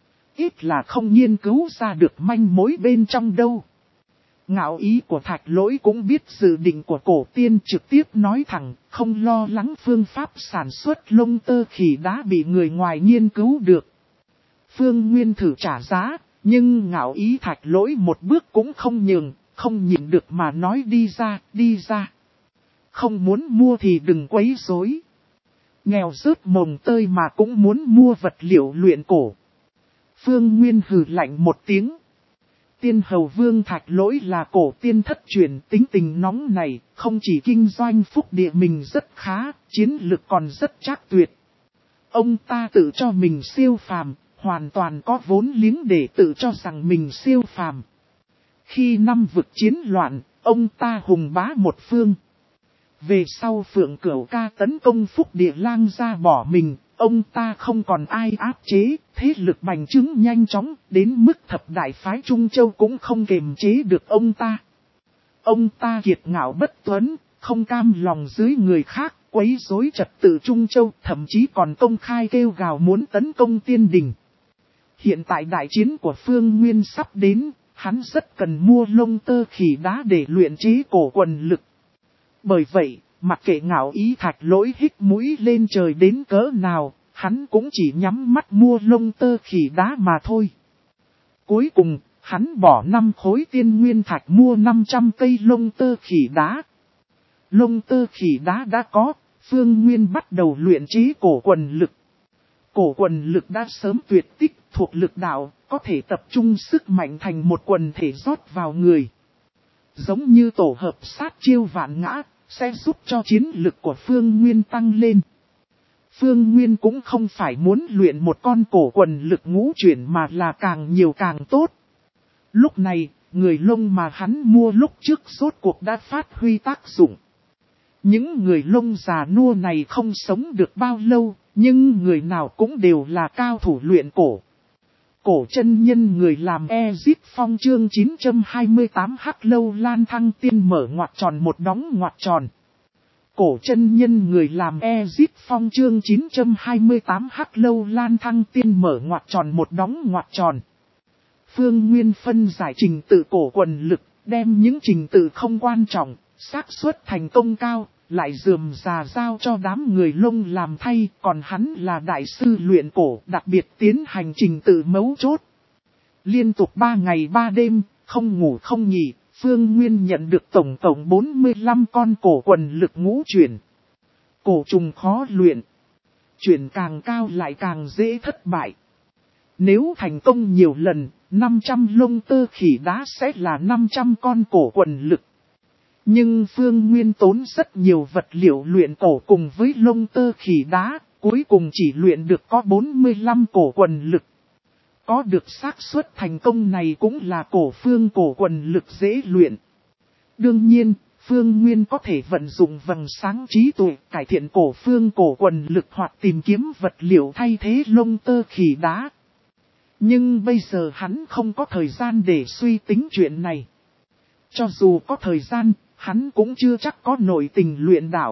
Ít là không nghiên cứu ra được manh mối bên trong đâu. Ngạo ý của Thạch Lỗi cũng biết dự định của cổ tiên, trực tiếp nói thẳng, không lo lắng phương pháp sản xuất lông tơ khỉ đá bị người ngoài nghiên cứu được. Phương Nguyên thử trả giá, nhưng ngạo ý Thạch Lỗi một bước cũng không nhường, không nhịn được mà nói đi ra, đi ra. Không muốn mua thì đừng quấy rối. Nghèo rớt mồng tơi mà cũng muốn mua vật liệu luyện cổ. Phương Nguyên hừ lạnh một tiếng. Tiên hầu vương Thạch Lỗi là cổ tiên thất truyền, tính tình nóng này, không chỉ kinh doanh phúc địa mình rất khá, chiến lực còn rất chắc tuyệt. Ông ta tự cho mình siêu phàm, hoàn toàn có vốn liếng để tự cho rằng mình siêu phàm. Khi năm vực chiến loạn, ông ta hùng bá một phương. Về sau Phượng Cửu Ca tấn công phúc địa lang ra bỏ mình, ông ta không còn ai áp chế, thế lực bành trướng nhanh chóng, đến mức thập đại phái Trung Châu cũng không kềm chế được ông ta. Ông ta kiệt ngạo bất tuấn, không cam lòng dưới người khác, quấy rối trật tự Trung Châu, thậm chí còn công khai kêu gào muốn tấn công tiên đình. Hiện tại đại chiến của Phương Nguyên sắp đến, hắn rất cần mua lông tơ khỉ đá để luyện chế cổ quần lực. Bởi vậy, mặc kệ ngạo ý Thạch Lỗi hít mũi lên trời đến cỡ nào, hắn cũng chỉ nhắm mắt mua lông tơ khỉ đá mà thôi. Cuối cùng, hắn bỏ năm khối tiên nguyên thạch mua năm trăm cây lông tơ khỉ đá. Lông tơ khỉ đá đã có, Phương Nguyên bắt đầu luyện chế cổ quần lực. Cổ quần lực đã sớm tuyệt tích, thuộc lực đạo, có thể tập trung sức mạnh thành một quần thể rót vào người. Giống như tổ hợp sát chiêu vạn ngã, sẽ giúp cho chiến lực của Phương Nguyên tăng lên. Phương Nguyên cũng không phải muốn luyện một con cổ quần lực ngũ chuyển mà là càng nhiều càng tốt. Lúc này, người lông mà hắn mua lúc trước rốt cuộc đã phát huy tác dụng. Những người lông già nua này không sống được bao lâu, nhưng người nào cũng đều là cao thủ luyện cổ. Cổ chân nhân người làm Ezip Phong chương chín trăm hai mươi tám Hắc Lâu Lan Thăng Tiên mở ngoặc tròn một đóng ngoặc tròn. Cổ chân nhân người làm Ezip Phong chương chín trăm hai mươi tám Hắc Lâu Lan Thăng Tiên mở ngoặc tròn một đóng ngoặc tròn. Phương Nguyên phân giải trình tự cổ quần lực, đem những trình tự không quan trọng, xác suất thành công cao, lại dườm già giao cho đám người lông làm thay, còn hắn là đại sư luyện cổ, đặc biệt tiến hành trình tự mấu chốt. Liên tục ba ngày ba đêm, không ngủ không nghỉ, Phương Nguyên nhận được tổng tổng bốn mươi lăm con cổ quần lực ngũ chuyển. Cổ trùng khó luyện, chuyển càng cao lại càng dễ thất bại. Nếu thành công nhiều lần, năm trăm lông tơ khỉ đá sẽ là năm trăm con cổ quần lực. Nhưng Phương Nguyên tốn rất nhiều vật liệu luyện cổ cùng với lông tơ khỉ đá, cuối cùng chỉ luyện được có bốn mươi lăm cổ quần lực. Có được xác suất thành công này cũng là cổ phương cổ quần lực dễ luyện. Đương nhiên, Phương Nguyên có thể vận dụng vầng sáng trí tuệ cải thiện cổ phương cổ quần lực hoặc tìm kiếm vật liệu thay thế lông tơ khỉ đá. Nhưng bây giờ hắn không có thời gian để suy tính chuyện này. Cho dù có thời gian, hắn cũng chưa chắc có nội tình luyện đạo.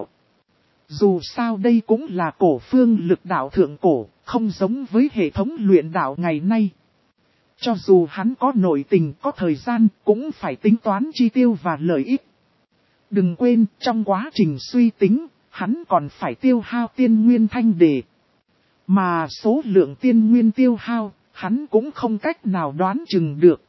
Dù sao đây cũng là cổ phương lực đạo thượng cổ, không giống với hệ thống luyện đạo ngày nay. Cho dù hắn có nội tình, có thời gian, cũng phải tính toán chi tiêu và lợi ích. Đừng quên, trong quá trình suy tính, hắn còn phải tiêu hao tiên nguyên thanh đề. Mà số lượng tiên nguyên tiêu hao, hắn cũng không cách nào đoán chừng được.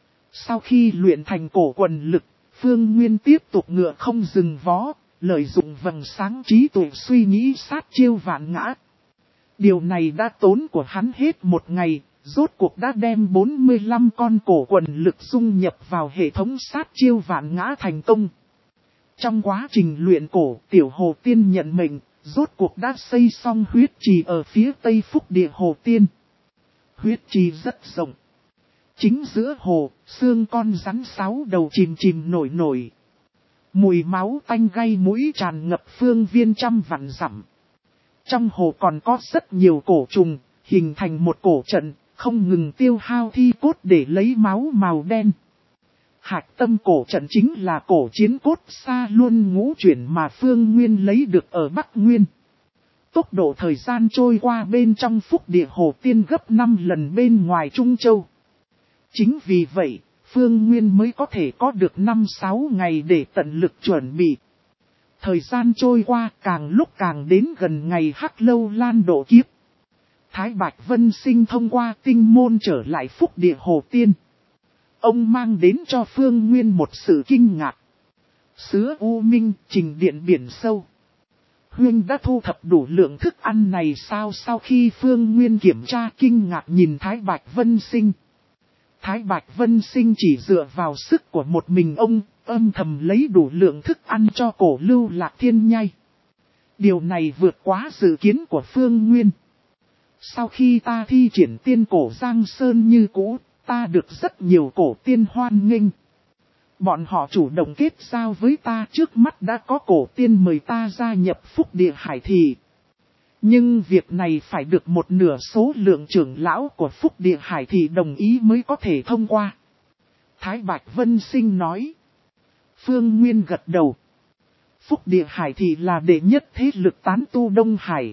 Sau khi luyện thành cổ quần lực, Phương Nguyên tiếp tục ngựa không dừng vó, lợi dụng vầng sáng trí tuệ suy nghĩ sát chiêu vạn ngã. Điều này đã tốn của hắn hết một ngày, rốt cuộc đã đem bốn mươi lăm con cổ quần lực dung nhập vào hệ thống sát chiêu vạn ngã thành công. Trong quá trình luyện cổ, Tiểu Hồ Tiên nhận mệnh, rốt cuộc đã xây xong huyết trì ở phía tây Phúc Địa Hồ Tiên. Huyết trì rất rộng. Chính giữa hồ, xương con rắn sáu đầu chìm chìm nổi nổi. Mùi máu tanh gây mũi tràn ngập phương viên trăm vạn dặm. Trong hồ còn có rất nhiều cổ trùng, hình thành một cổ trận, không ngừng tiêu hao thi cốt để lấy máu màu đen. Hạch tâm cổ trận chính là cổ chiến cốt xa luôn ngũ chuyển mà Phương Nguyên lấy được ở Bắc Nguyên. Tốc độ thời gian trôi qua bên trong Phúc Địa Hồ Tiên gấp năm lần bên ngoài Trung Châu. Chính vì vậy, Phương Nguyên mới có thể có được năm sáu ngày để tận lực chuẩn bị. Thời gian trôi qua càng lúc càng đến gần ngày Hắc Lâu Lan độ kiếp. Thái Bạch Vân Sinh thông qua tinh môn trở lại Phúc Địa Hồ Tiên. Ông mang đến cho Phương Nguyên một sự kinh ngạc. Sứa U Minh trình điện biển sâu. Huynh đã thu thập đủ lượng thức ăn này sao? Sau khi Phương Nguyên kiểm tra kinh ngạc nhìn Thái Bạch Vân Sinh. Thái Bạch Vân Sinh chỉ dựa vào sức của một mình ông, âm thầm lấy đủ lượng thức ăn cho cổ Lưu Lạc Thiên nhai. Điều này vượt quá dự kiến của Phương Nguyên. Sau khi ta thi triển tiên cổ Giang Sơn như cũ, ta được rất nhiều cổ tiên hoan nghênh. Bọn họ chủ động kết giao với ta, trước mắt đã có cổ tiên mời ta gia nhập Phúc Địa Hải Thị. Nhưng việc này phải được một nửa số lượng trưởng lão của Phúc Địa Hải Thị đồng ý mới có thể thông qua. Thái Bạch Vân Sinh nói. Phương Nguyên gật đầu. Phúc Địa Hải Thị là đệ nhất thế lực tán tu Đông Hải.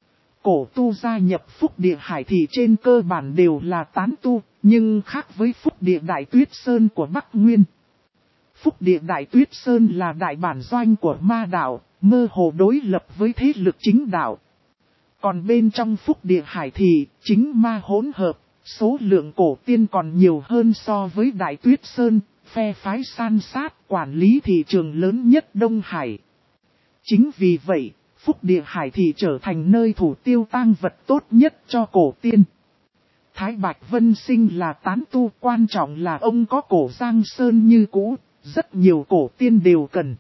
Cổ tu gia nhập Phúc Địa Hải Thị trên cơ bản đều là tán tu, nhưng khác với Phúc Địa Đại Tuyết Sơn của Bắc Nguyên. Phúc Địa Đại Tuyết Sơn là đại bản doanh của ma đạo, mơ hồ đối lập với thế lực chính đạo. Còn bên trong Phúc Địa Hải Thị, chính ma hỗn hợp, số lượng cổ tiên còn nhiều hơn so với Đại Tuyết Sơn, phe phái san sát, quản lý thị trường lớn nhất Đông Hải. Chính vì vậy, Phúc Địa Hải Thị trở thành nơi thủ tiêu tang vật tốt nhất cho cổ tiên. Thái Bạch Vân Sinh là tán tu, quan trọng là ông có cổ Giang Sơn như cũ, rất nhiều cổ tiên đều cần.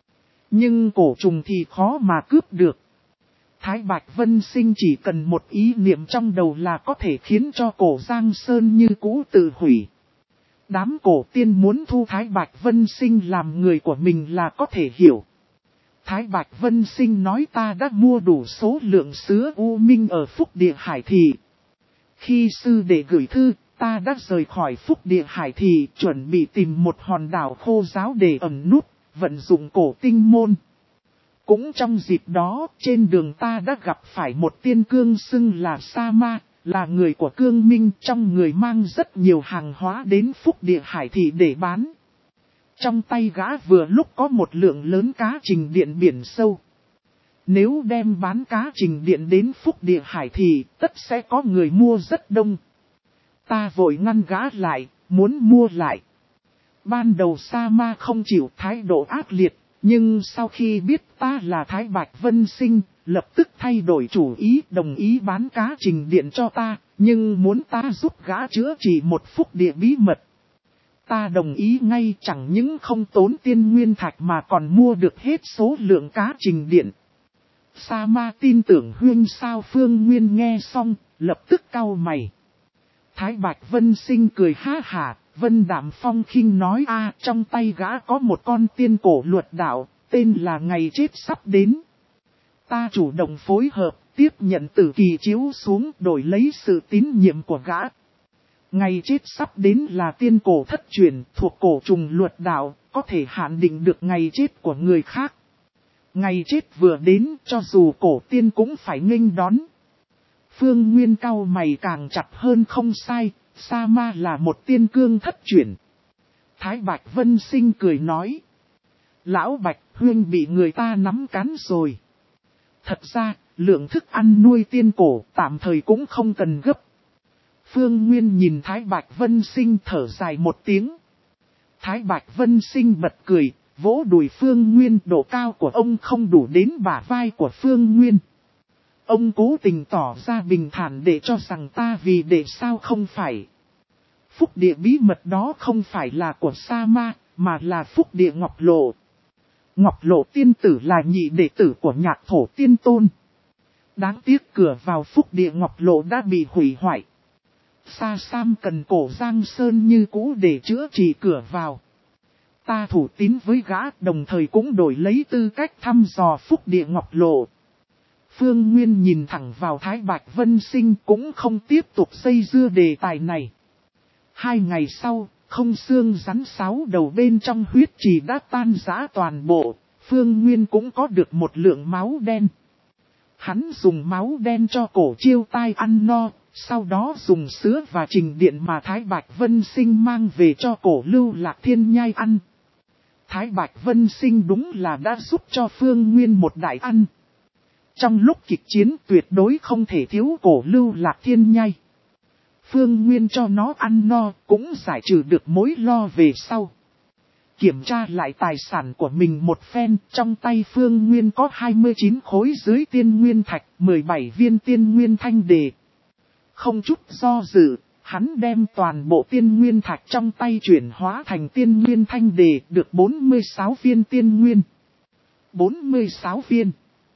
Nhưng cổ trùng thì khó mà cướp được. Thái Bạch Vân Sinh chỉ cần một ý niệm trong đầu là có thể khiến cho cổ Giang Sơn như cũ tự hủy. Đám cổ tiên muốn thu Thái Bạch Vân Sinh làm người của mình là có thể hiểu. Thái Bạch Vân Sinh nói ta đã mua đủ số lượng sứa U Minh ở Phúc Địa Hải Thị. Khi sư đệ gửi thư, ta đã rời khỏi Phúc Địa Hải Thị chuẩn bị tìm một hòn đảo khô giáo để ẩn núp, vận dụng cổ tinh môn. Cũng trong dịp đó, trên đường ta đã gặp phải một tiên cương xưng là Sa Ma, là người của Cương Minh, trong người mang rất nhiều hàng hóa đến Phúc Địa Hải Thị để bán. Trong tay gã vừa lúc có một lượng lớn cá trình điện biển sâu. Nếu đem bán cá trình điện đến Phúc Địa Hải Thị, tất sẽ có người mua rất đông. Ta vội ngăn gã lại, muốn mua lại. Ban đầu Sa Ma không chịu thái độ ác liệt, nhưng sau khi biết ta là Thái Bạch Vân Sinh, lập tức thay đổi chủ ý, đồng ý bán cá trình điện cho ta, nhưng muốn ta giúp gã chữa trị một phúc địa bí mật. Ta đồng ý ngay, chẳng những không tốn tiên nguyên thạch mà còn mua được hết số lượng cá trình điện. Sa Ma tin tưởng huyên sao Phương Nguyên nghe xong, lập tức cau mày. Thái Bạch Vân Sinh cười ha hả, Vân Đạm Phong khinh nói a trong tay gã có một con tiên cổ luật đạo, tên là Ngày Chết Sắp Đến. Ta chủ động phối hợp, tiếp nhận tử kỳ chiếu xuống đổi lấy sự tín nhiệm của gã. Ngày chết sắp đến là tiên cổ thất truyền thuộc cổ trùng luật đạo, có thể hạn định được ngày chết của người khác. Ngày chết vừa đến, cho dù cổ tiên cũng phải nghênh đón. Phương Nguyên cau mày càng chặt hơn không sai, Sa Ma là một tiên cương thất truyền. Thái Bạch Vân Sinh cười nói. Lão Bạch Huyên bị người ta nắm cán rồi. Thật ra, lượng thức ăn nuôi tiên cổ tạm thời cũng không cần gấp. Phương Nguyên nhìn Thái Bạch Vân Sinh thở dài một tiếng. Thái Bạch Vân Sinh bật cười, vỗ đùi Phương Nguyên, độ cao của ông không đủ đến bả vai của Phương Nguyên. Ông cố tình tỏ ra bình thản để cho rằng ta vì để sao không phải. Phúc địa bí mật đó không phải là của Sa Ma, mà là phúc địa Ngọc Lộ. Ngọc Lộ tiên tử là nhị đệ tử của Nhạc Thổ Tiên Tôn. Đáng tiếc cửa vào phúc địa Ngọc Lộ đã bị hủy hoại. Sa Sam cần cổ Giang Sơn như cũ để chữa trị cửa vào. Ta thủ tín với gã, đồng thời cũng đổi lấy tư cách thăm dò phúc địa Ngọc Lộ. Phương Nguyên nhìn thẳng vào Thái Bạch Vân Sinh, cũng không tiếp tục xây dưa đề tài này. Hai ngày sau, không xương rắn sáu đầu bên trong huyết trì đã tan rã toàn bộ, Phương Nguyên cũng có được một lượng máu đen. Hắn dùng máu đen cho cổ Chiêu Tai ăn no, sau đó dùng sữa và trình điện mà Thái Bạch Vân Sinh mang về cho cổ Lưu Lạc Thiên Nhai ăn. Thái Bạch Vân Sinh đúng là đã giúp cho Phương Nguyên một đại ăn. Trong lúc kịch chiến tuyệt đối không thể thiếu cổ Lưu Lạc Thiên Nhai. Phương Nguyên cho nó ăn no cũng giải trừ được mối lo về sau. Kiểm tra lại tài sản của mình một phen, trong tay Phương Nguyên có hai mươi chín khối dưới tiên nguyên thạch, mười bảy viên tiên nguyên thanh đề. Không chút do dự, hắn đem toàn bộ tiên nguyên thạch trong tay chuyển hóa thành tiên nguyên thanh đề, được bốn mươi sáu viên tiên nguyên. bốn mươi sáu viên.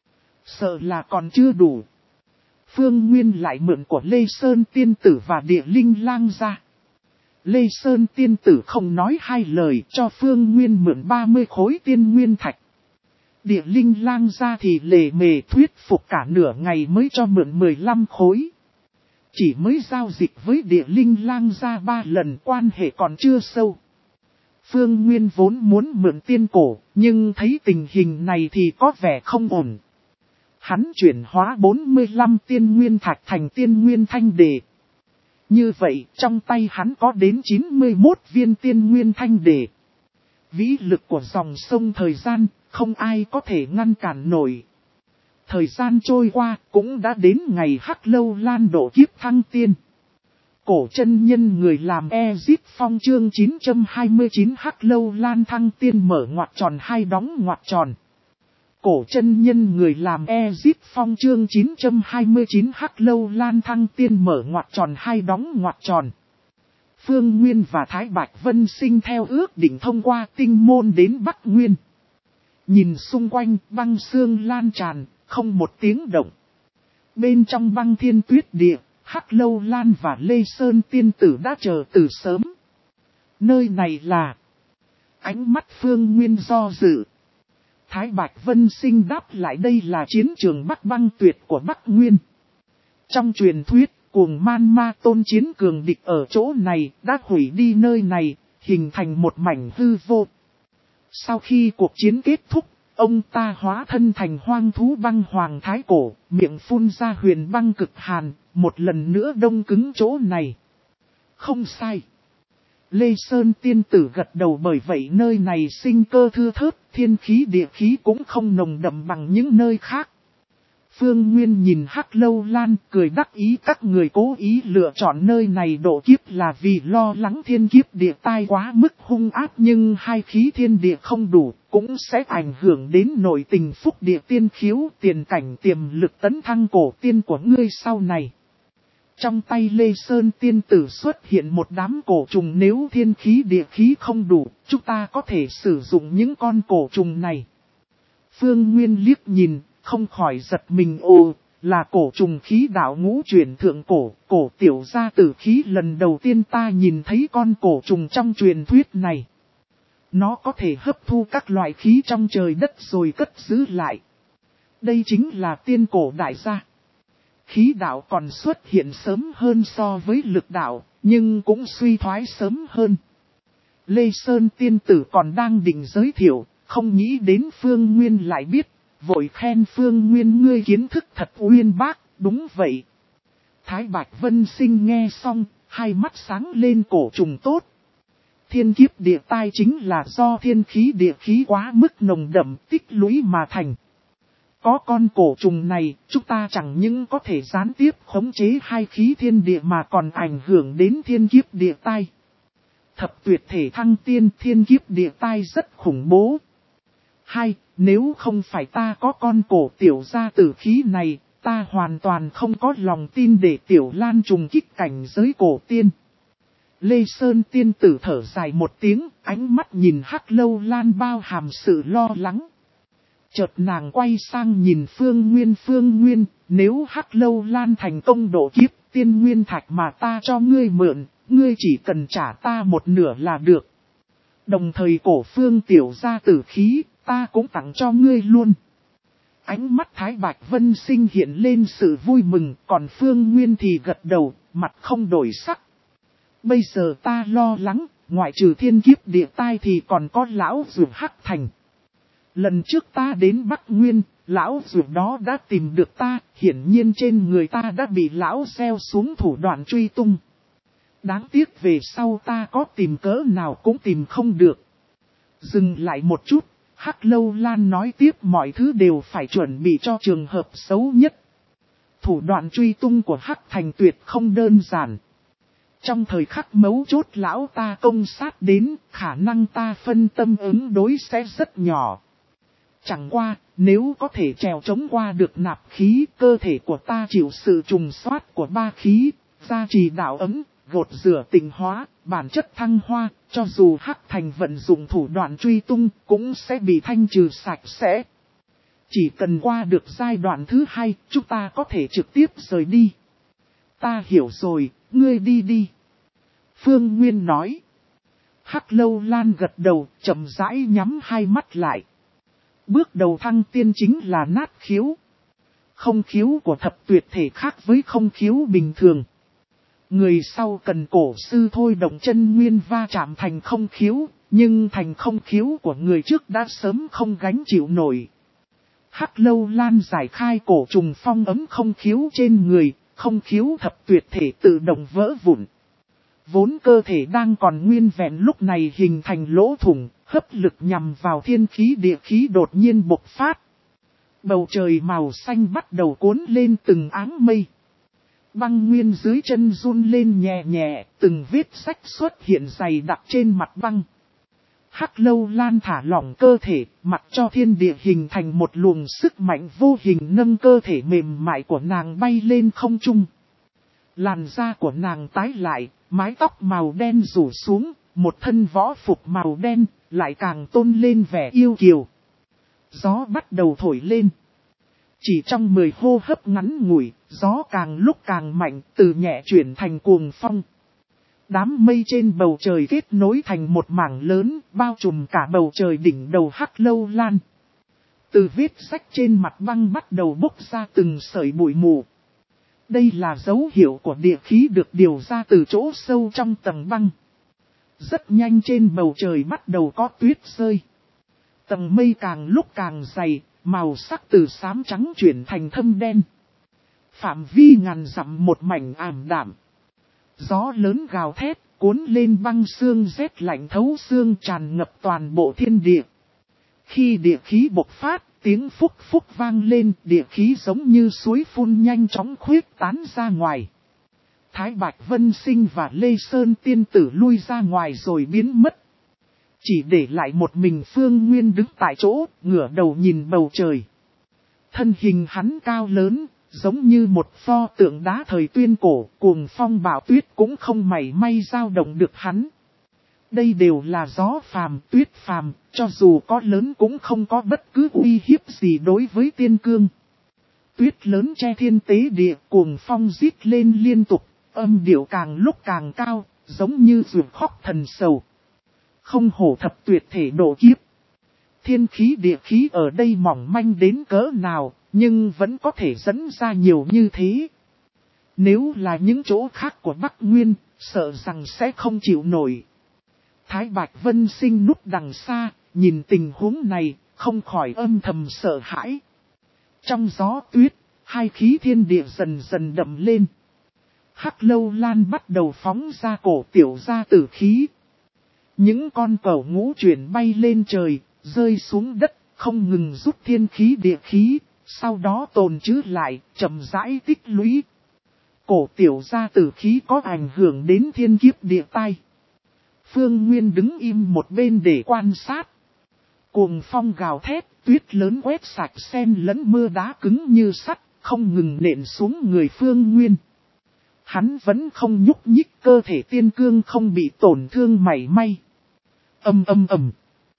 Sợ là còn chưa đủ. Phương Nguyên lại mượn của Lê Sơn tiên tử và Địa Linh Lang ra. Lê Sơn tiên tử không nói hai lời cho Phương Nguyên mượn ba mươi khối tiên nguyên thạch. Địa Linh Lang ra thì lề mề thuyết phục cả nửa ngày mới cho mượn mười lăm khối. Chỉ mới giao dịch với Địa Linh Lang ra ba lần, quan hệ còn chưa sâu. Phương Nguyên vốn muốn mượn tiên cổ, nhưng thấy tình hình này thì có vẻ không ổn. Hắn chuyển hóa bốn mươi lăm tiên nguyên thạch thành tiên nguyên thanh đề. Như vậy, trong tay hắn có đến chín mươi mốt viên tiên nguyên thanh đề. Vĩ lực của dòng sông thời gian, không ai có thể ngăn cản nổi. Thời gian trôi qua, cũng đã đến ngày Hắc Lâu Lan độ kiếp thăng tiên. Cổ chân nhân người làm Ezip Phong chương chín trăm hai mươi chín Hắc Lâu Lan thăng tiên mở ngoặc tròn hai đóng ngoặc tròn. Cổ chân nhân người làm Ezip Phong chương chín trăm hai mươi chín Hắc Lâu Lan thăng tiên mở ngoặc tròn hai đóng ngoặc tròn. Phương Nguyên và Thái Bạch Vân Sinh theo ước định thông qua tinh môn đến Bắc Nguyên. Nhìn xung quanh băng sương lan tràn, không một tiếng động. Bên trong băng thiên tuyết địa, Hắc Lâu Lan và Lê Sơn tiên tử đã chờ từ sớm. Nơi này là... Ánh mắt Phương Nguyên do dự. Thái Bạch Vân Sinh đáp lại đây là chiến trường Bắc Băng Tuyệt của Bắc Nguyên. Trong truyền thuyết, cuồng man ma tôn chiến cường địch ở chỗ này đã hủy đi nơi này, hình thành một mảnh hư vô. Sau khi cuộc chiến kết thúc, ông ta hóa thân thành hoang thú băng hoàng thái cổ, miệng phun ra huyền băng cực hàn, một lần nữa đông cứng chỗ này. Không sai. Lê Sơn tiên tử gật đầu, bởi vậy nơi này sinh cơ thưa thớt, thiên khí địa khí cũng không nồng đậm bằng những nơi khác. Phương Nguyên nhìn Hắc Lâu Lan cười đắc ý, các người cố ý lựa chọn nơi này độ kiếp là vì lo lắng thiên kiếp địa tai quá mức hung ác, nhưng hai khí thiên địa không đủ, cũng sẽ ảnh hưởng đến nội tình phúc địa tiên khiếu, tiền cảnh tiềm lực tấn thăng cổ tiên của ngươi sau này. Trong tay Lê Sơn tiên tử xuất hiện một đám cổ trùng, nếu thiên khí địa khí không đủ, chúng ta có thể sử dụng những con cổ trùng này. Phương Nguyên liếc nhìn, không khỏi giật mình, ồ, là cổ trùng khí đạo ngũ chuyển thượng cổ, cổ tiểu gia tử khí, lần đầu tiên ta nhìn thấy con cổ trùng trong truyền thuyết này. Nó có thể hấp thu các loại khí trong trời đất rồi cất giữ lại. Đây chính là tiên cổ đại gia. Khí đạo còn xuất hiện sớm hơn so với lực đạo, nhưng cũng suy thoái sớm hơn. Lê Sơn tiên tử còn đang định giới thiệu, không nghĩ đến Phương Nguyên lại biết, vội khen Phương Nguyên ngươi kiến thức thật uyên bác, đúng vậy. Thái Bạch Vân Sinh nghe xong, hai mắt sáng lên, cổ trùng tốt. Thiên kiếp địa tai chính là do thiên khí địa khí quá mức nồng đậm tích lũy mà thành. Có con cổ trùng này, chúng ta chẳng những có thể gián tiếp khống chế hai khí thiên địa mà còn ảnh hưởng đến thiên kiếp địa tai. Thập tuyệt thể thăng tiên, thiên kiếp địa tai rất khủng bố. Hai, nếu không phải ta có con cổ tiểu gia tử khí này, ta hoàn toàn không có lòng tin để Tiểu Lan trùng kích cảnh giới cổ tiên. Lê Sơn tiên tử thở dài một tiếng, ánh mắt nhìn Hắc Lâu Lan bao hàm sự lo lắng. Chợt nàng quay sang nhìn Phương Nguyên, Phương Nguyên, nếu Hắc Lâu Lan thành công độ kiếp, tiên nguyên thạch mà ta cho ngươi mượn, ngươi chỉ cần trả ta một nửa là được. Đồng thời cổ phương tiểu gia tử khí, ta cũng tặng cho ngươi luôn. Ánh mắt Thái Bạch Vân Sinh hiện lên sự vui mừng, còn Phương Nguyên thì gật đầu, mặt không đổi sắc. Bây giờ ta lo lắng, ngoại trừ thiên kiếp địa tai thì còn có lão dược Hắc Thành. Lần trước ta đến Bắc Nguyên, lão dược đó đã tìm được ta, hiển nhiên trên người ta đã bị lão gieo xuống thủ đoạn truy tung. Đáng tiếc về sau ta có tìm cỡ nào cũng tìm không được. Dừng lại một chút, Hắc Lâu Lan nói tiếp, mọi thứ đều phải chuẩn bị cho trường hợp xấu nhất. Thủ đoạn truy tung của Hắc Thành tuyệt không đơn giản. Trong thời khắc mấu chốt lão ta công sát đến, khả năng ta phân tâm ứng đối sẽ rất nhỏ. Chẳng qua, nếu có thể trèo chống qua được nạp khí, cơ thể của ta chịu sự trùng soát của ba khí, gia trì đạo ấm, gột rửa tịnh hóa, bản chất thăng hoa, cho dù Hắc Thành vận dụng thủ đoạn truy tung, cũng sẽ bị thanh trừ sạch sẽ. Chỉ cần qua được giai đoạn thứ hai, chúng ta có thể trực tiếp rời đi. Ta hiểu rồi, ngươi đi đi. Phương Nguyên nói. Hắc Lâu Lan gật đầu, chậm rãi nhắm hai mắt lại. Bước đầu thăng tiên chính là nát khiếu. Không khiếu của thập tuyệt thể khác với không khiếu bình thường. Người sau cần cổ sư thôi động chân nguyên va chạm thành không khiếu, nhưng thành không khiếu của người trước đã sớm không gánh chịu nổi. Hắc Lâu Lan giải khai cổ trùng phong ấm không khiếu trên người, không khiếu thập tuyệt thể tự động vỡ vụn. Vốn cơ thể đang còn nguyên vẹn lúc này hình thành lỗ thủng, hấp lực nhằm vào thiên khí địa khí đột nhiên bộc phát. Bầu trời màu xanh bắt đầu cuốn lên từng áng mây. Băng nguyên dưới chân run lên nhẹ nhẹ, từng vết sách xuất hiện dày đặc trên mặt băng. Hắc Lâu Lan thả lỏng cơ thể, mặc cho thiên địa hình thành một luồng sức mạnh vô hình nâng cơ thể mềm mại của nàng bay lên không trung. Làn da của nàng tái lại, mái tóc màu đen rủ xuống, một thân võ phục màu đen, lại càng tôn lên vẻ yêu kiều. Gió bắt đầu thổi lên. Chỉ trong mười hô hấp ngắn ngủi, gió càng lúc càng mạnh, từ nhẹ chuyển thành cuồng phong. Đám mây trên bầu trời kết nối thành một mảng lớn, bao trùm cả bầu trời đỉnh đầu Hắc Lâu Lan. Từ vết rách trên mặt băng bắt đầu bốc ra từng sợi bụi mù. Đây là dấu hiệu của địa khí được điều ra từ chỗ sâu trong tầng băng. Rất nhanh trên bầu trời bắt đầu có tuyết rơi. Tầng mây càng lúc càng dày, màu sắc từ xám trắng chuyển thành thâm đen. Phạm vi ngàn dặm một mảnh ảm đạm. Gió lớn gào thét, cuốn lên băng sương rét lạnh thấu xương tràn ngập toàn bộ thiên địa. Khi địa khí bộc phát, tiếng phúc phúc vang lên, địa khí giống như suối phun nhanh chóng khuyết tán ra ngoài. Thái Bạch Vân Sinh và Lê Sơn tiên tử lui ra ngoài rồi biến mất. Chỉ để lại một mình Phương Nguyên đứng tại chỗ, ngửa đầu nhìn bầu trời. Thân hình hắn cao lớn, giống như một pho tượng đá thời tuyên cổ, cuồng phong bão tuyết cũng không mảy may dao động được hắn. Đây đều là gió phàm, tuyết phàm, cho dù có lớn cũng không có bất cứ uy hiếp gì đối với tiên cương. Tuyết lớn che thiên tế địa, cuồng phong rít lên liên tục, âm điệu càng lúc càng cao, giống như ruột khóc thần sầu. Không hổ thập tuyệt thể độ kiếp. Thiên khí địa khí ở đây mỏng manh đến cỡ nào, nhưng vẫn có thể dẫn ra nhiều như thế. Nếu là những chỗ khác của Bắc Nguyên, sợ rằng sẽ không chịu nổi. Thái Bạch Vân Sinh núp đằng xa, nhìn tình huống này, không khỏi âm thầm sợ hãi. Trong gió tuyết, hai khí thiên địa dần dần đậm lên. Hắc Lâu Lan bắt đầu phóng ra cổ tiểu gia tử khí. Những con cẩu ngũ chuyển bay lên trời, rơi xuống đất, không ngừng rút thiên khí địa khí, sau đó tồn trữ lại, chậm rãi tích lũy. Cổ tiểu gia tử khí có ảnh hưởng đến thiên kiếp địa tai. Phương Nguyên đứng im một bên để quan sát. Cuồng phong gào thét, tuyết lớn quét sạch sen lẫn mưa đá cứng như sắt, không ngừng nện xuống người Phương Nguyên. Hắn vẫn không nhúc nhích, cơ thể tiên cương không bị tổn thương mảy may. Âm âm ầm.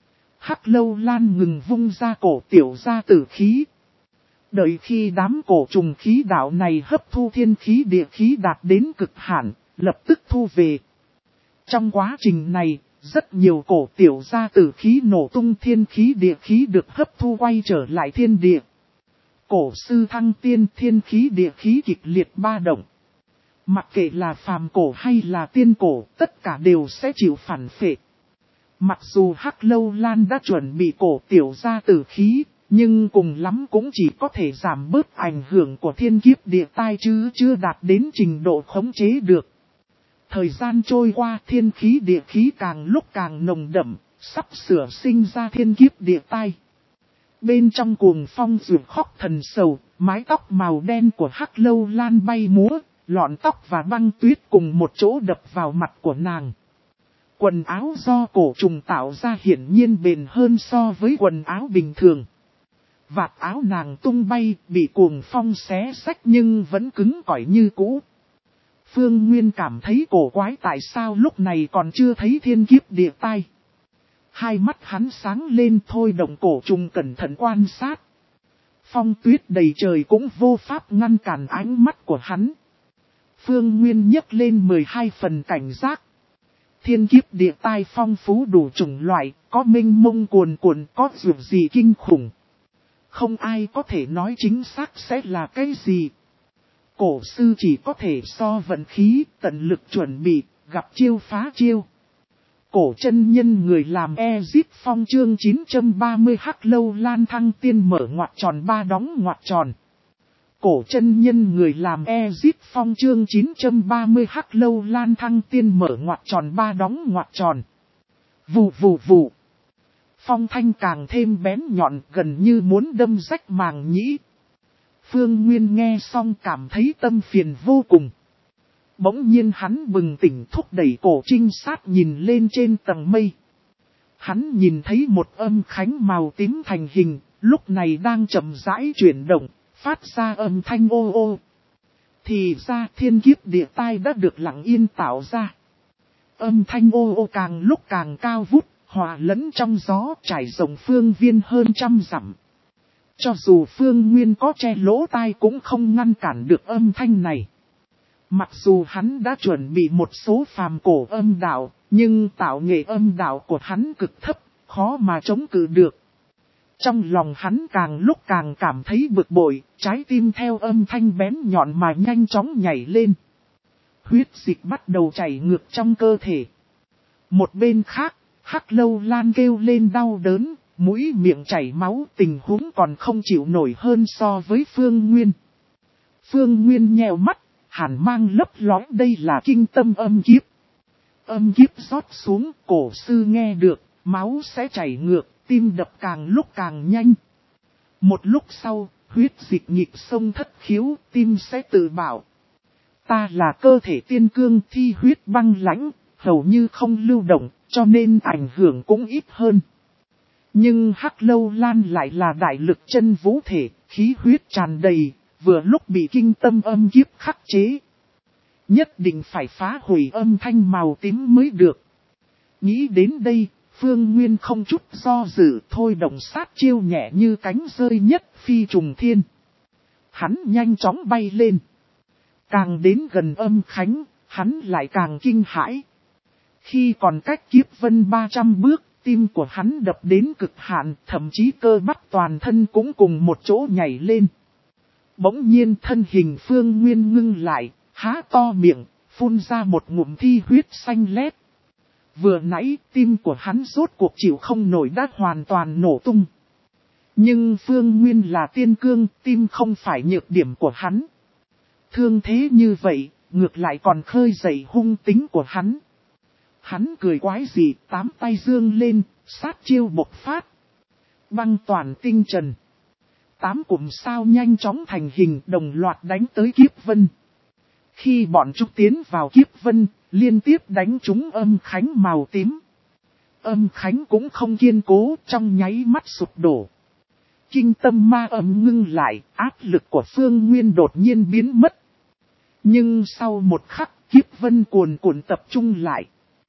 Hắc Lâu Lan ngừng vung ra cổ tiểu gia tử khí. Đợi khi đám cổ trùng khí đạo này hấp thu thiên khí địa khí đạt đến cực hạn, lập tức thu về. Trong quá trình này, rất nhiều cổ tiểu gia tử khí nổ tung, thiên khí địa khí được hấp thu quay trở lại thiên địa. Cổ sư thăng tiên, thiên khí địa khí kịch liệt ba động. Mặc kệ là phàm cổ hay là tiên cổ, tất cả đều sẽ chịu phản phệ. Mặc dù Hắc Lâu Lan đã chuẩn bị cổ tiểu gia tử khí, nhưng cùng lắm cũng chỉ có thể giảm bớt ảnh hưởng của thiên kiếp địa tai chứ chưa đạt đến trình độ khống chế được. Thời gian trôi qua, thiên khí địa khí càng lúc càng nồng đậm, sắp sửa sinh ra thiên kiếp địa tai. Bên trong cuồng phong ruột khóc thần sầu, mái tóc màu đen của Hắc Lâu Lan bay múa, lọn tóc và băng tuyết cùng một chỗ đập vào mặt của nàng. Quần áo do cổ trùng tạo ra hiển nhiên bền hơn so với quần áo bình thường. Vạt áo nàng tung bay, bị cuồng phong xé xách nhưng vẫn cứng cỏi như cũ. Phương Nguyên cảm thấy cổ quái tại sao lúc này còn chưa thấy thiên kiếp địa tai. Hai mắt hắn sáng lên thôi động cổ trùng cẩn thận quan sát. Phong tuyết đầy trời cũng vô pháp ngăn cản ánh mắt của hắn. Phương Nguyên nhấc lên mười hai phần cảnh giác. Thiên kiếp địa tai phong phú đủ chủng loại, có mênh mông cuồn cuộn, có dù gì kinh khủng. Không ai có thể nói chính xác sẽ là cái gì. Cổ sư chỉ có thể so vận khí, tận lực chuẩn bị, gặp chiêu phá chiêu. Cổ chân nhân người làm Ezip Phong chương chín trăm ba mươi Hắc Lâu Lan thăng tiên mở ngoặc tròn ba đóng ngoặc tròn. Cổ chân nhân người làm Ezip Phong chương chín trăm ba mươi Hắc Lâu Lan thăng tiên mở ngoặc tròn ba đóng ngoặc tròn. Vù vù vù. Phong thanh càng thêm bén nhọn, gần như muốn đâm rách màng nhĩ. Phương Nguyên nghe xong cảm thấy tâm phiền vô cùng. Bỗng nhiên hắn bừng tỉnh, thúc đẩy cổ trinh sát nhìn lên trên tầng mây. Hắn nhìn thấy một âm khánh màu tím thành hình, lúc này đang chậm rãi chuyển động, phát ra âm thanh ô ô. Thì ra thiên kiếp địa tai đã được lặng yên tạo ra. Âm thanh ô ô càng lúc càng cao vút, hòa lẫn trong gió, trải rộng phương viên hơn trăm dặm. Cho dù Phương Nguyên có che lỗ tai cũng không ngăn cản được âm thanh này. Mặc dù hắn đã chuẩn bị một số phàm cổ âm đạo, nhưng tạo nghệ âm đạo của hắn cực thấp, khó mà chống cự được. Trong lòng hắn càng lúc càng cảm thấy bực bội, trái tim theo âm thanh bén nhọn mà nhanh chóng nhảy lên. Huyết dịch bắt đầu chảy ngược trong cơ thể. Một bên khác, Hắc Lâu Lan kêu lên đau đớn, mũi miệng chảy máu, tình huống còn không chịu nổi hơn so với Phương Nguyên. Phương Nguyên nheo mắt, hàn mang lấp lóe, đây là kinh tâm âm kiếp. Âm kiếp rót xuống, cổ sư nghe được, máu sẽ chảy ngược, tim đập càng lúc càng nhanh. Một lúc sau, huyết dịch nhịp sông thất khiếu, tim sẽ tự bảo. Ta là cơ thể tiên cương, thi huyết băng lãnh, hầu như không lưu động, cho nên ảnh hưởng cũng ít hơn. Nhưng Hắc Lâu Lan lại là đại lực chân vũ thể, khí huyết tràn đầy, vừa lúc bị kinh tâm âm kiếp khắc chế. Nhất định phải phá hủy âm thanh màu tím mới được. Nghĩ đến đây, Phương Nguyên không chút do dự, thôi động sát chiêu nhẹ như cánh rơi nhất phi trùng thiên. Hắn nhanh chóng bay lên. Càng đến gần âm khánh, hắn lại càng kinh hãi. Khi còn cách kiếp vân ba trăm bước, tim của hắn đập đến cực hạn, thậm chí cơ bắp toàn thân cũng cùng một chỗ nhảy lên. Bỗng nhiên thân hình Phương Nguyên ngưng lại, há to miệng, phun ra một ngụm thi huyết xanh lét. Vừa nãy tim của hắn rốt cuộc chịu không nổi đã hoàn toàn nổ tung. Nhưng Phương Nguyên là tiên cương, tim không phải nhược điểm của hắn. Thương thế như vậy, ngược lại còn khơi dậy hung tính của hắn. Hắn cười quái dị, tám tay dương lên, sát chiêu bộc phát. Băng toàn tinh trần. Tám cụm sao nhanh chóng thành hình đồng loạt đánh tới kiếp vân. Khi bọn chúng tiến vào kiếp vân, liên tiếp đánh trúng âm khánh màu tím. Âm khánh cũng không kiên cố, trong nháy mắt sụp đổ. Kinh tâm ma âm ngưng lại, áp lực của Phương Nguyên đột nhiên biến mất. Nhưng sau một khắc, kiếp vân cuồn cuộn tập trung lại.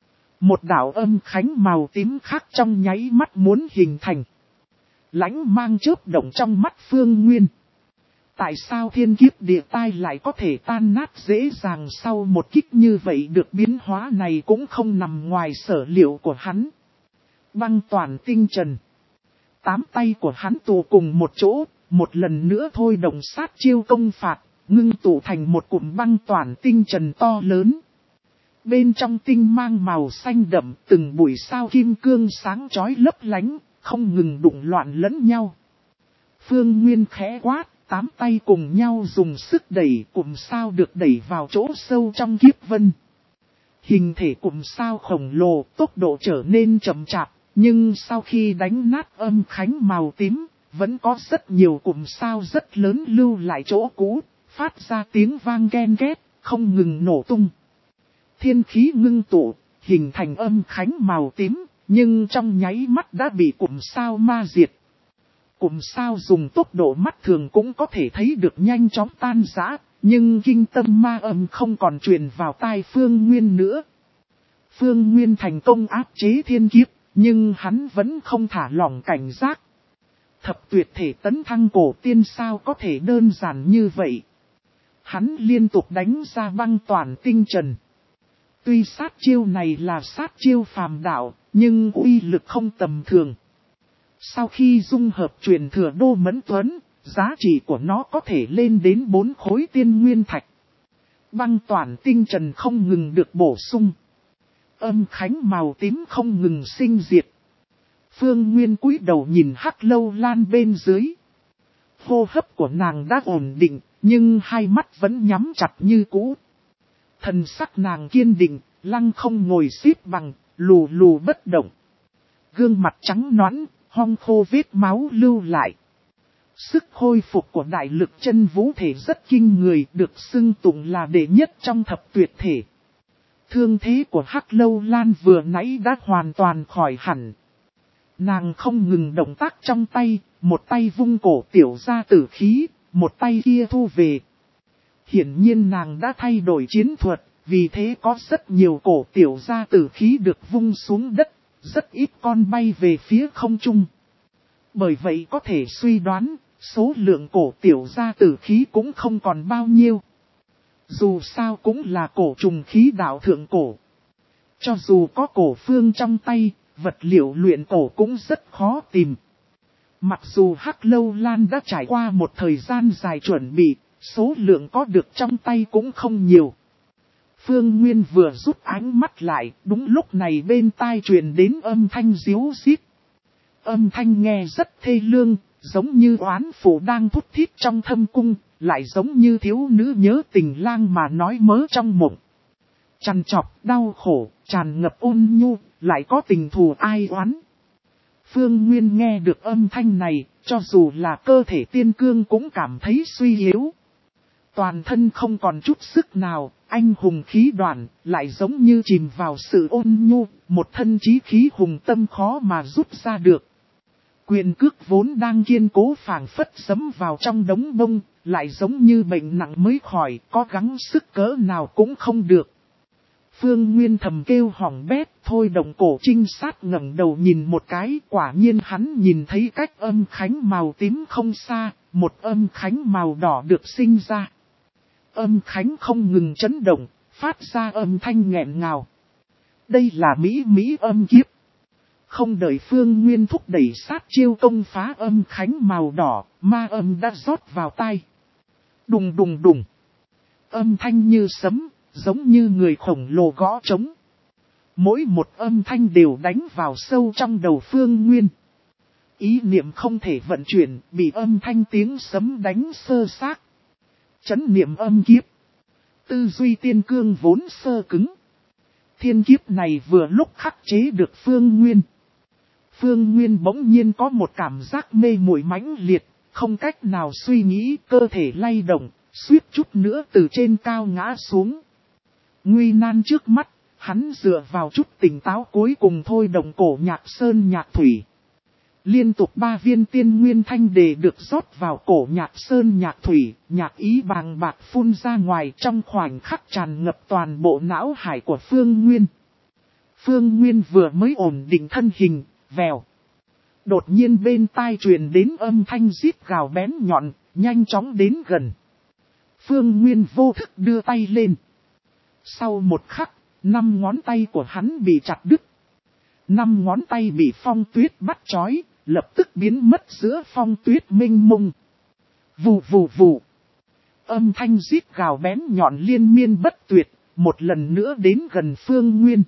Một đạo âm khánh màu tím khác trong nháy mắt muốn hình thành. Lãnh mang chớp động trong mắt Phương Nguyên. Tại sao thiên kiếp địa tai lại có thể tan nát dễ dàng sau một kích như vậy, được biến hóa này cũng không nằm ngoài sở liệu của hắn. Băng toàn tinh trần. Tám tay của hắn tụ cùng một chỗ, một lần nữa thôi động sát chiêu công phạt, ngưng tụ thành một cụm băng toàn tinh trần to lớn. Bên trong tinh mang màu xanh đậm, từng bụi sao kim cương sáng chói lấp lánh, không ngừng đụng loạn lẫn nhau. Phương Nguyên khẽ quát, tám tay cùng nhau dùng sức đẩy, cụm sao được đẩy vào chỗ sâu trong kiếp vân. Hình thể cụm sao khổng lồ, tốc độ trở nên chậm chạp, nhưng sau khi đánh nát âm khánh màu tím, vẫn có rất nhiều cụm sao rất lớn lưu lại chỗ cũ, phát ra tiếng vang ken két, không ngừng nổ tung. Thiên khí ngưng tụ, hình thành âm khánh màu tím, nhưng trong nháy mắt đã bị cụm sao ma diệt. Cụm sao dùng tốc độ mắt thường cũng có thể thấy được nhanh chóng tan rã, nhưng kinh tâm ma âm không còn truyền vào tai Phương Nguyên nữa. Phương Nguyên thành công áp chế thiên kiếp, nhưng hắn vẫn không thả lỏng cảnh giác. Thập tuyệt thể tấn thăng cổ tiên sao có thể đơn giản như vậy. Hắn liên tục đánh ra băng toàn tinh trần. Tuy sát chiêu này là sát chiêu phàm đạo, nhưng uy lực không tầm thường. Sau khi dung hợp truyền thừa Đô Mẫn Tuấn, giá trị của nó có thể lên đến bốn khối tiên nguyên thạch. Băng toàn tinh trần không ngừng được bổ sung. Âm khánh màu tím không ngừng sinh diệt. Phương Nguyên cúi đầu nhìn Hắc Lâu Lan bên dưới. Hô hấp của nàng đã ổn định, nhưng hai mắt vẫn nhắm chặt như cũ. Thần sắc nàng kiên định, lăng không ngồi xếp bằng, lù lù bất động. Gương mặt trắng nõn, hong khô vết máu lưu lại. Sức hồi phục của đại lực chân vũ thể rất kinh người, được xưng tụng là đệ nhất trong thập tuyệt thể. Thương thế của Hắc Lâu Lan vừa nãy đã hoàn toàn khỏi hẳn. Nàng không ngừng động tác trong tay, một tay vung cổ tiểu ra tử khí, một tay kia thu về. Hiển nhiên nàng đã thay đổi chiến thuật, vì thế có rất nhiều cổ tiểu ra tử khí được vung xuống đất, rất ít con bay về phía không trung. Bởi vậy có thể suy đoán, số lượng cổ tiểu ra tử khí cũng không còn bao nhiêu. Dù sao cũng là cổ trùng khí đạo thượng cổ. Cho dù có cổ phương trong tay, vật liệu luyện cổ cũng rất khó tìm. Mặc dù Hắc Lâu Lan đã trải qua một thời gian dài chuẩn bị, số lượng có được trong tay cũng không nhiều. Phương Nguyên vừa rút ánh mắt lại, đúng lúc này bên tai truyền đến âm thanh ríu rít. Âm thanh nghe rất thê lương, giống như oán phụ đang thút thít trong thâm cung, lại giống như thiếu nữ nhớ tình lang mà nói mớ trong mộng. Trằn trọc, đau khổ, tràn ngập ôn nhu, lại có tình thù ai oán. Phương Nguyên nghe được âm thanh này, cho dù là cơ thể tiên cương cũng cảm thấy suy yếu. Toàn thân không còn chút sức nào, anh hùng khí đoạn, lại giống như chìm vào sự ôn nhu, một thân chí khí hùng tâm khó mà rút ra được. Quyền cước vốn đang kiên cố phảng phất sấm vào trong đống bông, lại giống như bệnh nặng mới khỏi, có gắng sức cỡ nào cũng không được. Phương Nguyên thầm kêu hỏng bét, thôi động cổ trinh sát ngẩng đầu nhìn một cái, quả nhiên hắn nhìn thấy cách âm khánh màu tím không xa, một âm khánh màu đỏ được sinh ra. Âm khánh không ngừng chấn động, phát ra âm thanh nghẹn ngào. Đây là Mỹ Mỹ âm kiếp. Không đợi Phương Nguyên thúc đẩy sát chiêu công phá âm khánh màu đỏ, ma âm đã rót vào tai. Đùng đùng đùng. Âm thanh như sấm, giống như người khổng lồ gõ trống. Mỗi một âm thanh đều đánh vào sâu trong đầu Phương Nguyên. Ý niệm không thể vận chuyển, bị âm thanh tiếng sấm đánh sơ xác. Chấn niệm âm kiếp. Tư duy tiên cương vốn sơ cứng. Thiên kiếp này vừa lúc khắc chế được Phương Nguyên. Phương Nguyên bỗng nhiên có một cảm giác mê muội mãnh liệt, không cách nào suy nghĩ, cơ thể lay động, suýt chút nữa từ trên cao ngã xuống. Nguy nan trước mắt, hắn dựa vào chút tỉnh táo cuối cùng thôi động cổ nhạc sơn nhạc thủy. Liên tục ba viên tiên nguyên thanh đề được rót vào cổ nhạc sơn nhạc thủy, nhạc ý bàng bạc phun ra ngoài trong khoảnh khắc tràn ngập toàn bộ não hải của Phương Nguyên. Phương Nguyên vừa mới ổn định thân hình, vèo. Đột nhiên bên tai truyền đến âm thanh rít gào bén nhọn, nhanh chóng đến gần. Phương Nguyên vô thức đưa tay lên. Sau một khắc, năm ngón tay của hắn bị chặt đứt. Năm ngón tay bị phong tuyết bắt trói, lập tức biến mất giữa phong tuyết mênh mông. Vù vù vù. Âm thanh rít gào bén nhọn liên miên bất tuyệt, một lần nữa đến gần Phương Nguyên.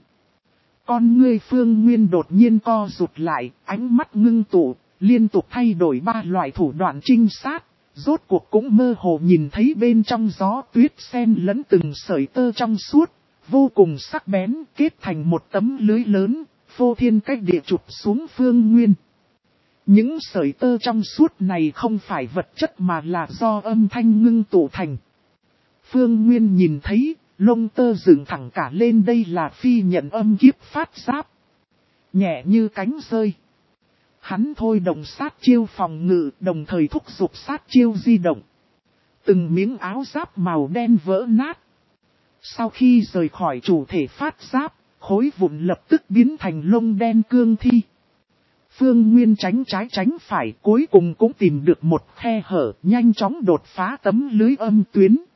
Con ngươi Phương Nguyên đột nhiên co rụt lại, ánh mắt ngưng tụ, liên tục thay đổi ba loại thủ đoạn trinh sát. Rốt cuộc cũng mơ hồ nhìn thấy bên trong gió tuyết xen lẫn từng sợi tơ trong suốt, vô cùng sắc bén, kết thành một tấm lưới lớn, phô thiên cách địa chụp xuống Phương Nguyên. Những sợi tơ trong suốt này không phải vật chất mà là do âm thanh ngưng tụ thành. Phương Nguyên nhìn thấy, lông tơ dựng thẳng cả lên, đây là phi nhận âm kiếp phát giáp. Nhẹ như cánh rơi. Hắn thôi động sát chiêu phòng ngự, đồng thời thúc giục sát chiêu di động. Từng miếng áo giáp màu đen vỡ nát. Sau khi rời khỏi chủ thể phát giáp, khối vụn lập tức biến thành lông đen cương thi. Phương Nguyên tránh trái tránh phải, cuối cùng cũng tìm được một khe hở, nhanh chóng đột phá tấm lưới âm tuyến.